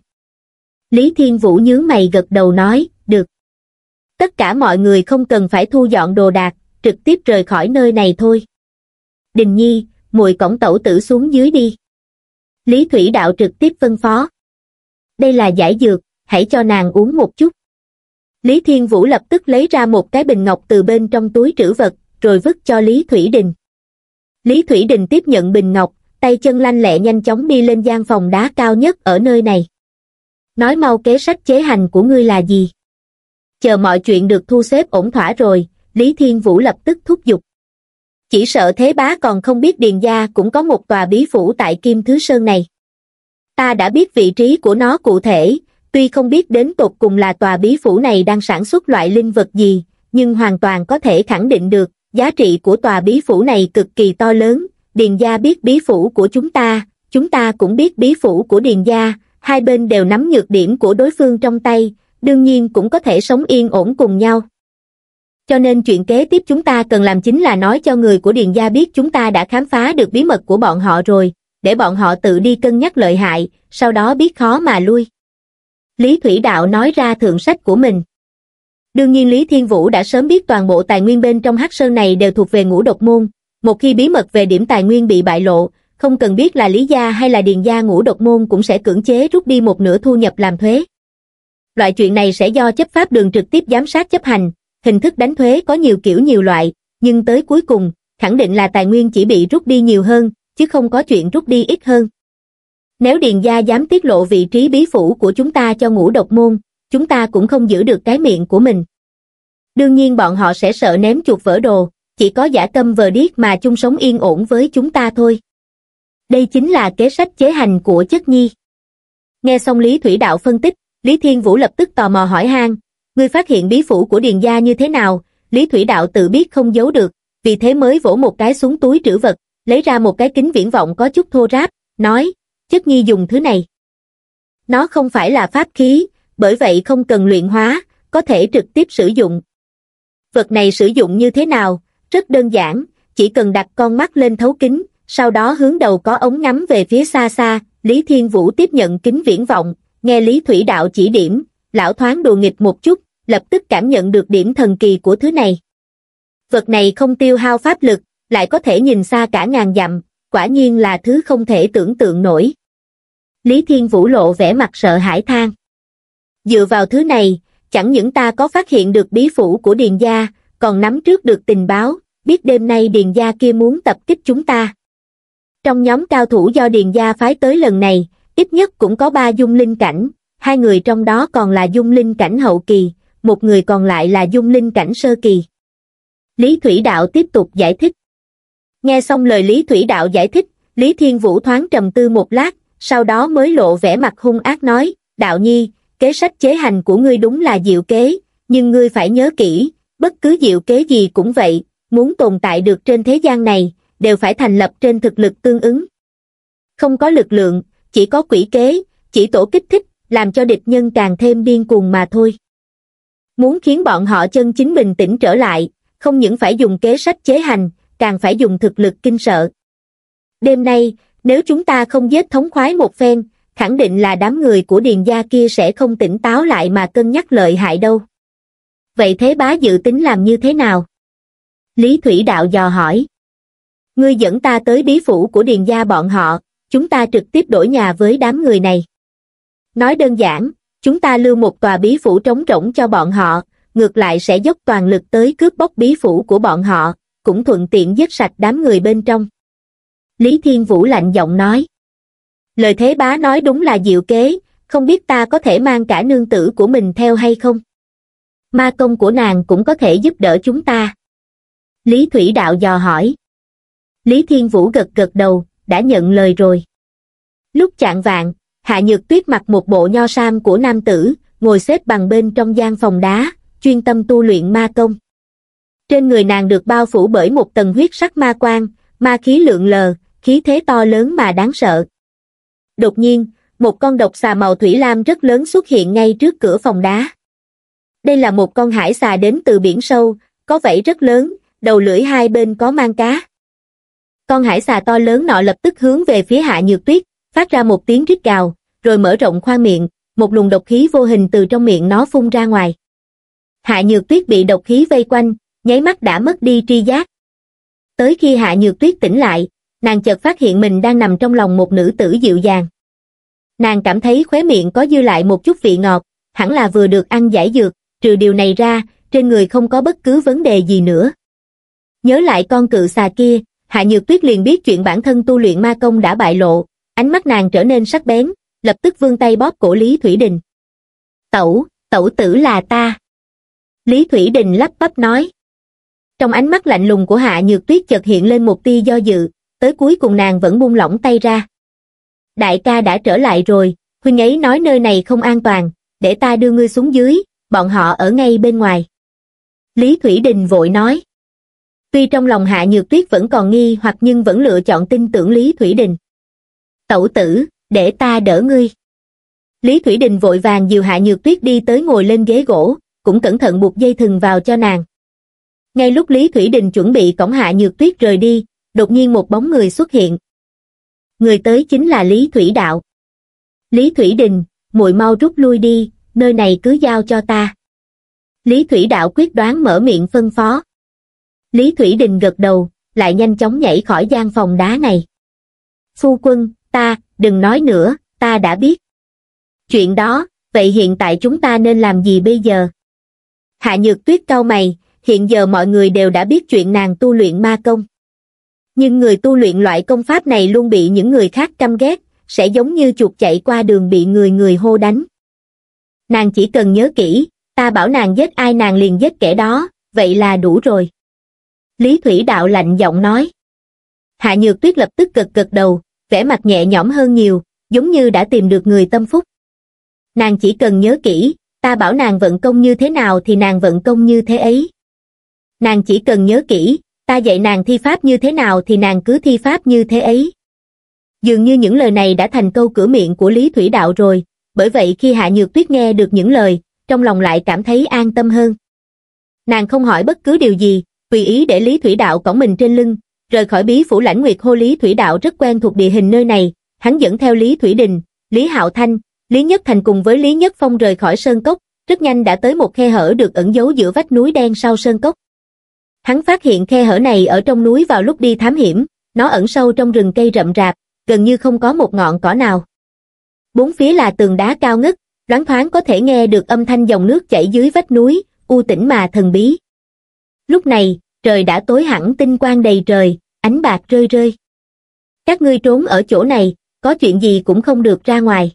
Lý Thiên Vũ nhướng mày gật đầu nói, được. Tất cả mọi người không cần phải thu dọn đồ đạc, trực tiếp rời khỏi nơi này thôi. Đình Nhi, muội cõng tẩu tử xuống dưới đi. Lý Thủy Đạo trực tiếp phân phó. Đây là giải dược, hãy cho nàng uống một chút. Lý Thiên Vũ lập tức lấy ra một cái bình ngọc từ bên trong túi trữ vật, rồi vứt cho Lý Thủy Đình. Lý Thủy Đình tiếp nhận bình ngọc, tay chân lanh lẹ nhanh chóng đi lên gian phòng đá cao nhất ở nơi này. Nói mau kế sách chế hành của ngươi là gì? Chờ mọi chuyện được thu xếp ổn thỏa rồi, Lý Thiên Vũ lập tức thúc giục. Chỉ sợ Thế Bá còn không biết Điền gia cũng có một tòa bí phủ tại Kim Thứ Sơn này. Ta đã biết vị trí của nó cụ thể, tuy không biết đến tột cùng là tòa bí phủ này đang sản xuất loại linh vật gì, nhưng hoàn toàn có thể khẳng định được, giá trị của tòa bí phủ này cực kỳ to lớn. Điền gia biết bí phủ của chúng ta, chúng ta cũng biết bí phủ của Điền gia, hai bên đều nắm nhược điểm của đối phương trong tay, đương nhiên cũng có thể sống yên ổn cùng nhau. Cho nên chuyện kế tiếp chúng ta cần làm chính là nói cho người của Điền gia biết chúng ta đã khám phá được bí mật của bọn họ rồi, để bọn họ tự đi cân nhắc lợi hại, sau đó biết khó mà lui. Lý Thủy Đạo nói ra thượng sách của mình. Đương nhiên Lý Thiên Vũ đã sớm biết toàn bộ tài nguyên bên trong Hắc Sơn này đều thuộc về Ngũ Độc Môn, một khi bí mật về điểm tài nguyên bị bại lộ, không cần biết là Lý gia hay là Điền gia, Ngũ Độc Môn cũng sẽ cưỡng chế rút đi một nửa thu nhập làm thuế. Loại chuyện này sẽ do chấp pháp đường trực tiếp giám sát chấp hành, hình thức đánh thuế có nhiều kiểu nhiều loại, nhưng tới cuối cùng, khẳng định là tài nguyên chỉ bị rút đi nhiều hơn, chứ không có chuyện rút đi ít hơn. Nếu Điền gia dám tiết lộ vị trí bí phủ của chúng ta cho Ngũ Độc Môn, chúng ta cũng không giữ được cái miệng của mình. Đương nhiên bọn họ sẽ sợ ném chuột vỡ đồ, chỉ có giả câm vờ điếc mà chung sống yên ổn với chúng ta thôi. Đây chính là kế sách chế hành của Chất Nhi. Nghe xong Lý Thủy Đạo phân tích, Lý Thiên Vũ lập tức tò mò hỏi han, ngươi phát hiện bí phủ của Điền gia như thế nào? Lý Thủy Đạo tự biết không giấu được, vì thế mới vỗ một cái xuống túi trữ vật, lấy ra một cái kính viễn vọng có chút thô ráp, nói, Chất Nhi dùng thứ này. Nó không phải là pháp khí, bởi vậy không cần luyện hóa, có thể trực tiếp sử dụng. Vật này sử dụng như thế nào? Rất đơn giản, chỉ cần đặt con mắt lên thấu kính, sau đó hướng đầu có ống ngắm về phía xa xa. Lý Thiên Vũ tiếp nhận kính viễn vọng, nghe Lý Thủy Đạo chỉ điểm, lão thoáng đùa nghịch một chút, lập tức cảm nhận được điểm thần kỳ của thứ này. Vật này không tiêu hao pháp lực, lại có thể nhìn xa cả ngàn dặm, quả nhiên là thứ không thể tưởng tượng nổi. Lý Thiên Vũ lộ vẻ mặt sợ hãi than. Dựa vào thứ này, chẳng những ta có phát hiện được bí phủ của Điền gia, còn nắm trước được tình báo, biết đêm nay Điền gia kia muốn tập kích chúng ta. Trong nhóm cao thủ do Điền gia phái tới lần này, ít nhất cũng có ba dung linh cảnh, hai người trong đó còn là dung linh cảnh hậu kỳ, một người còn lại là dung linh cảnh sơ kỳ. Lý Thủy Đạo tiếp tục giải thích. Nghe xong lời Lý Thủy Đạo giải thích, Lý Thiên Vũ thoáng trầm tư một lát, sau đó mới lộ vẻ mặt hung ác nói, Đạo Nhi, kế sách chế hành của ngươi đúng là diệu kế, nhưng ngươi phải nhớ kỹ, bất cứ diệu kế gì cũng vậy, muốn tồn tại được trên thế gian này, đều phải thành lập trên thực lực tương ứng. Không có lực lượng, chỉ có quỷ kế, chỉ tổ kích thích, làm cho địch nhân càng thêm điên cuồng mà thôi. Muốn khiến bọn họ chân chính bình tĩnh trở lại, không những phải dùng kế sách chế hành, càng phải dùng thực lực kinh sợ. Đêm nay, nếu chúng ta không giết thống khoái một phen, khẳng định là đám người của Điền gia kia sẽ không tỉnh táo lại mà cân nhắc lợi hại đâu. Vậy Thế Bá dự tính làm như thế nào? Lý Thủy Đạo dò hỏi. Ngươi dẫn ta tới bí phủ của Điền gia bọn họ, chúng ta trực tiếp đổi nhà với đám người này. Nói đơn giản, chúng ta lưu một tòa bí phủ trống rỗng cho bọn họ, ngược lại sẽ dốc toàn lực tới cướp bóc bí phủ của bọn họ, cũng thuận tiện giết sạch đám người bên trong. Lý Thiên Vũ lạnh giọng nói. Lời Thế Bá nói đúng là diệu kế, không biết ta có thể mang cả nương tử của mình theo hay không? Ma công của nàng cũng có thể giúp đỡ chúng ta. Lý Thủy Đạo dò hỏi. Lý Thiên Vũ gật gật đầu, đã nhận lời rồi. Lúc chạng vạng, Hạ Nhược Tuyết mặc một bộ nho sam của nam tử, ngồi xếp bằng bên trong gian phòng đá, chuyên tâm tu luyện ma công. Trên người nàng được bao phủ bởi một tầng huyết sắc ma quang, ma khí lượn lờ, khí thế to lớn mà đáng sợ. Đột nhiên, một con độc xà màu thủy lam rất lớn xuất hiện ngay trước cửa phòng đá. Đây là một con hải xà đến từ biển sâu, có vảy rất lớn, đầu lưỡi hai bên có mang cá. Con hải xà to lớn nọ lập tức hướng về phía Hạ Nhược Tuyết, phát ra một tiếng rít gào, rồi mở rộng khoang miệng, một luồng độc khí vô hình từ trong miệng nó phun ra ngoài. Hạ Nhược Tuyết bị độc khí vây quanh, nháy mắt đã mất đi tri giác. Tới khi Hạ Nhược Tuyết tỉnh lại, nàng chợt phát hiện mình đang nằm trong lòng một nữ tử dịu dàng. Nàng cảm thấy khóe miệng có dư lại một chút vị ngọt, hẳn là vừa được ăn giải dược, trừ điều này ra, trên người không có bất cứ vấn đề gì nữa. Nhớ lại con cự xà kia, Hạ Nhược Tuyết liền biết chuyện bản thân tu luyện ma công đã bại lộ, ánh mắt nàng trở nên sắc bén, lập tức vươn tay bóp cổ Lý Thủy Đình. Tẩu, tẩu tử là ta. Lý Thủy Đình lắp bắp nói. Trong ánh mắt lạnh lùng của Hạ Nhược Tuyết chợt hiện lên một tia do dự, tới cuối cùng nàng vẫn buông lỏng tay ra. Đại ca đã trở lại rồi, huynh ấy nói nơi này không an toàn, để ta đưa ngươi xuống dưới, bọn họ ở ngay bên ngoài. Lý Thủy Đình vội nói. Tuy trong lòng Hạ Nhược Tuyết vẫn còn nghi hoặc nhưng vẫn lựa chọn tin tưởng Lý Thủy Đình. Tẩu tử, để ta đỡ ngươi. Lý Thủy Đình vội vàng dìu Hạ Nhược Tuyết đi tới ngồi lên ghế gỗ, cũng cẩn thận buộc dây thừng vào cho nàng. Ngay lúc Lý Thủy Đình chuẩn bị cõng Hạ Nhược Tuyết rời đi, đột nhiên một bóng người xuất hiện. Người tới chính là Lý Thủy Đạo. Lý Thủy Đình, muội mau rút lui đi, nơi này cứ giao cho ta. Lý Thủy Đạo quyết đoán mở miệng phân phó. Lý Thủy Đình gật đầu, lại nhanh chóng nhảy khỏi gian phòng đá này. Phu quân, ta, đừng nói nữa, ta đã biết. Chuyện đó, vậy hiện tại chúng ta nên làm gì bây giờ? Hạ Nhược Tuyết cau mày, hiện giờ mọi người đều đã biết chuyện nàng tu luyện ma công. Nhưng người tu luyện loại công pháp này luôn bị những người khác căm ghét, sẽ giống như chuột chạy qua đường bị người người hô đánh. Nàng chỉ cần nhớ kỹ, ta bảo nàng giết ai nàng liền giết kẻ đó, vậy là đủ rồi. Lý Thủy Đạo lạnh giọng nói. Hạ Nhược Tuyết lập tức gật gật đầu, vẻ mặt nhẹ nhõm hơn nhiều, giống như đã tìm được người tâm phúc. Nàng chỉ cần nhớ kỹ, ta bảo nàng vận công như thế nào thì nàng vận công như thế ấy. Nàng chỉ cần nhớ kỹ, ta dạy nàng thi pháp như thế nào thì nàng cứ thi pháp như thế ấy. Dường như những lời này đã thành câu cửa miệng của Lý Thủy Đạo rồi, bởi vậy khi Hạ Nhược Tuyết nghe được những lời, trong lòng lại cảm thấy an tâm hơn. Nàng không hỏi bất cứ điều gì, tùy ý để Lý Thủy Đạo cõng mình trên lưng, rời khỏi bí phủ Lãnh Nguyệt Hô. Lý Thủy Đạo rất quen thuộc địa hình nơi này, hắn dẫn theo Lý Thủy Đình, Lý Hạo Thanh, Lý Nhất Thành cùng với Lý Nhất Phong rời khỏi sơn cốc, rất nhanh đã tới một khe hở được ẩn giấu giữa vách núi đen sau sơn cốc. Hắn phát hiện khe hở này ở trong núi vào lúc đi thám hiểm, nó ẩn sâu trong rừng cây rậm rạp, gần như không có một ngọn cỏ nào. Bốn phía là tường đá cao ngất, loáng thoáng có thể nghe được âm thanh dòng nước chảy dưới vách núi, u tĩnh mà thần bí. Lúc này, trời đã tối hẳn, tinh quang đầy trời, ánh bạc rơi rơi. Các ngươi trốn ở chỗ này, có chuyện gì cũng không được ra ngoài.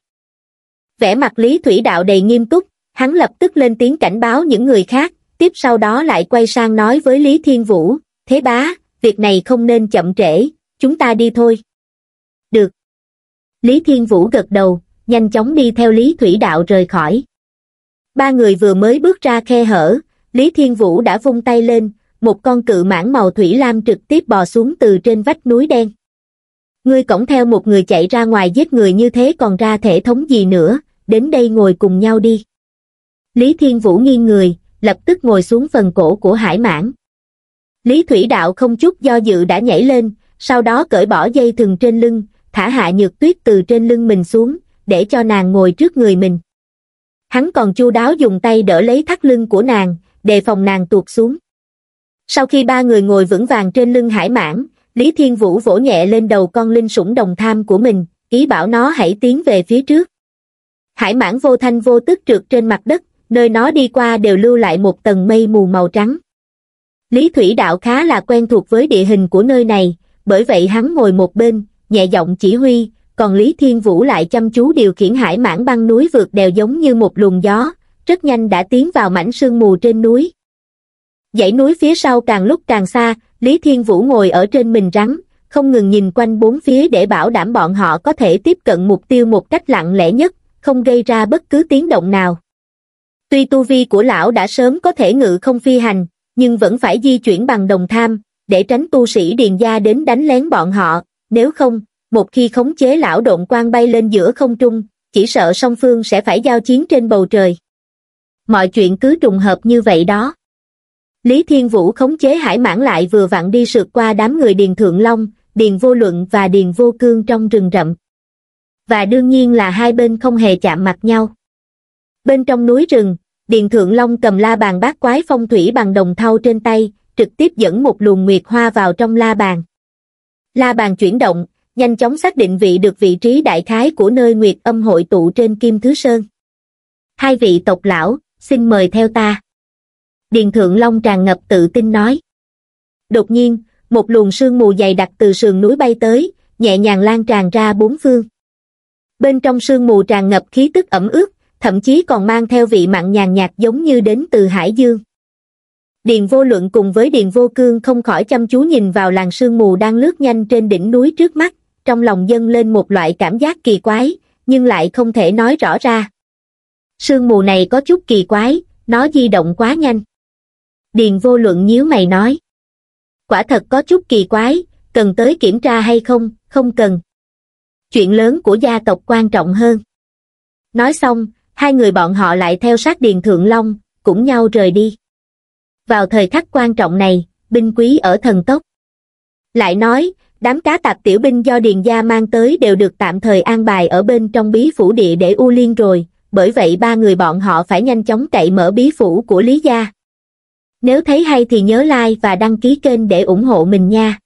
Vẻ mặt Lý Thủy Đạo đầy nghiêm túc, hắn lập tức lên tiếng cảnh báo những người khác, tiếp sau đó lại quay sang nói với Lý Thiên Vũ, thế bá, việc này không nên chậm trễ, chúng ta đi thôi. Được. Lý Thiên Vũ gật đầu, nhanh chóng đi theo Lý Thủy Đạo rời khỏi. Ba người vừa mới bước ra khe hở, Lý Thiên Vũ đã vung tay lên, một con cự mãng màu thủy lam trực tiếp bò xuống từ trên vách núi đen. Ngươi cõng theo một người chạy ra ngoài giết người như thế còn ra thể thống gì nữa, đến đây ngồi cùng nhau đi. Lý Thiên Vũ nghiêng người, lập tức ngồi xuống phần cổ của hải mãng. Lý Thủy Đạo không chút do dự đã nhảy lên, sau đó cởi bỏ dây thừng trên lưng, thả Hạ Nhược Tuyết từ trên lưng mình xuống, để cho nàng ngồi trước người mình. Hắn còn chu đáo dùng tay đỡ lấy thắt lưng của nàng, đề phòng nàng tuột xuống. Sau khi ba người ngồi vững vàng trên lưng hải mãng, Lý Thiên Vũ vỗ nhẹ lên đầu con linh sủng đồng tham của mình, ý bảo nó hãy tiến về phía trước. Hải mãng vô thanh vô tức trượt trên mặt đất, nơi nó đi qua đều lưu lại một tầng mây mù màu trắng. Lý Thủy Đạo khá là quen thuộc với địa hình của nơi này, bởi vậy hắn ngồi một bên, nhẹ giọng chỉ huy, còn Lý Thiên Vũ lại chăm chú điều khiển hải mãng băng núi vượt đèo giống như một luồng gió, rất nhanh đã tiến vào mảnh sương mù trên núi. Dãy núi phía sau càng lúc càng xa, Lý Thiên Vũ ngồi ở trên mình rắn, không ngừng nhìn quanh bốn phía để bảo đảm bọn họ có thể tiếp cận mục tiêu một cách lặng lẽ nhất, không gây ra bất cứ tiếng động nào. Tuy tu vi của lão đã sớm có thể ngự không phi hành, nhưng vẫn phải di chuyển bằng đồng tham, để tránh tu sĩ điền gia đến đánh lén bọn họ, nếu không, một khi khống chế lão độn quan bay lên giữa không trung, chỉ sợ song phương sẽ phải giao chiến trên bầu trời. Mọi chuyện cứ trùng hợp như vậy đó. Lý Thiên Vũ khống chế Hải Mãng lại vừa vặn đi sượt qua đám người Điền Thượng Long, Điền Vô Luận và Điền Vô Cương trong rừng rậm. Và đương nhiên là hai bên không hề chạm mặt nhau. Bên trong núi rừng, Điền Thượng Long cầm la bàn bát quái phong thủy bằng đồng thau trên tay, trực tiếp dẫn một luồng nguyệt hoa vào trong la bàn. La bàn chuyển động, nhanh chóng xác định vị được vị trí đại khái của nơi nguyệt âm hội tụ trên Kim Thứ Sơn. Hai vị tộc lão, xin mời theo ta. Điền Thượng Long tràn ngập tự tin nói. Đột nhiên, một luồng sương mù dày đặc từ sườn núi bay tới, nhẹ nhàng lan tràn ra bốn phương. Bên trong sương mù tràn ngập khí tức ẩm ướt, thậm chí còn mang theo vị mặn nhàn nhạt giống như đến từ hải dương. Điền Vô Luận cùng với Điền Vô Cương không khỏi chăm chú nhìn vào làn sương mù đang lướt nhanh trên đỉnh núi trước mắt, trong lòng dâng lên một loại cảm giác kỳ quái, nhưng lại không thể nói rõ ra. Sương mù này có chút kỳ quái, nó di động quá nhanh. Điền Vô Luận nhíu mày nói. Quả thật có chút kỳ quái, cần tới kiểm tra hay không? Không cần. Chuyện lớn của gia tộc quan trọng hơn. Nói xong, hai người bọn họ lại theo sát Điền Thượng Long, cũng nhau rời đi. Vào thời khắc quan trọng này, binh quý ở thần tốc. Lại nói, đám cá tạp tiểu binh do Điền gia mang tới đều được tạm thời an bài ở bên trong bí phủ địa để U Liên rồi, bởi vậy ba người bọn họ phải nhanh chóng cậy mở bí phủ của Lý gia. Nếu thấy hay thì nhớ like và đăng ký kênh để ủng hộ mình nha.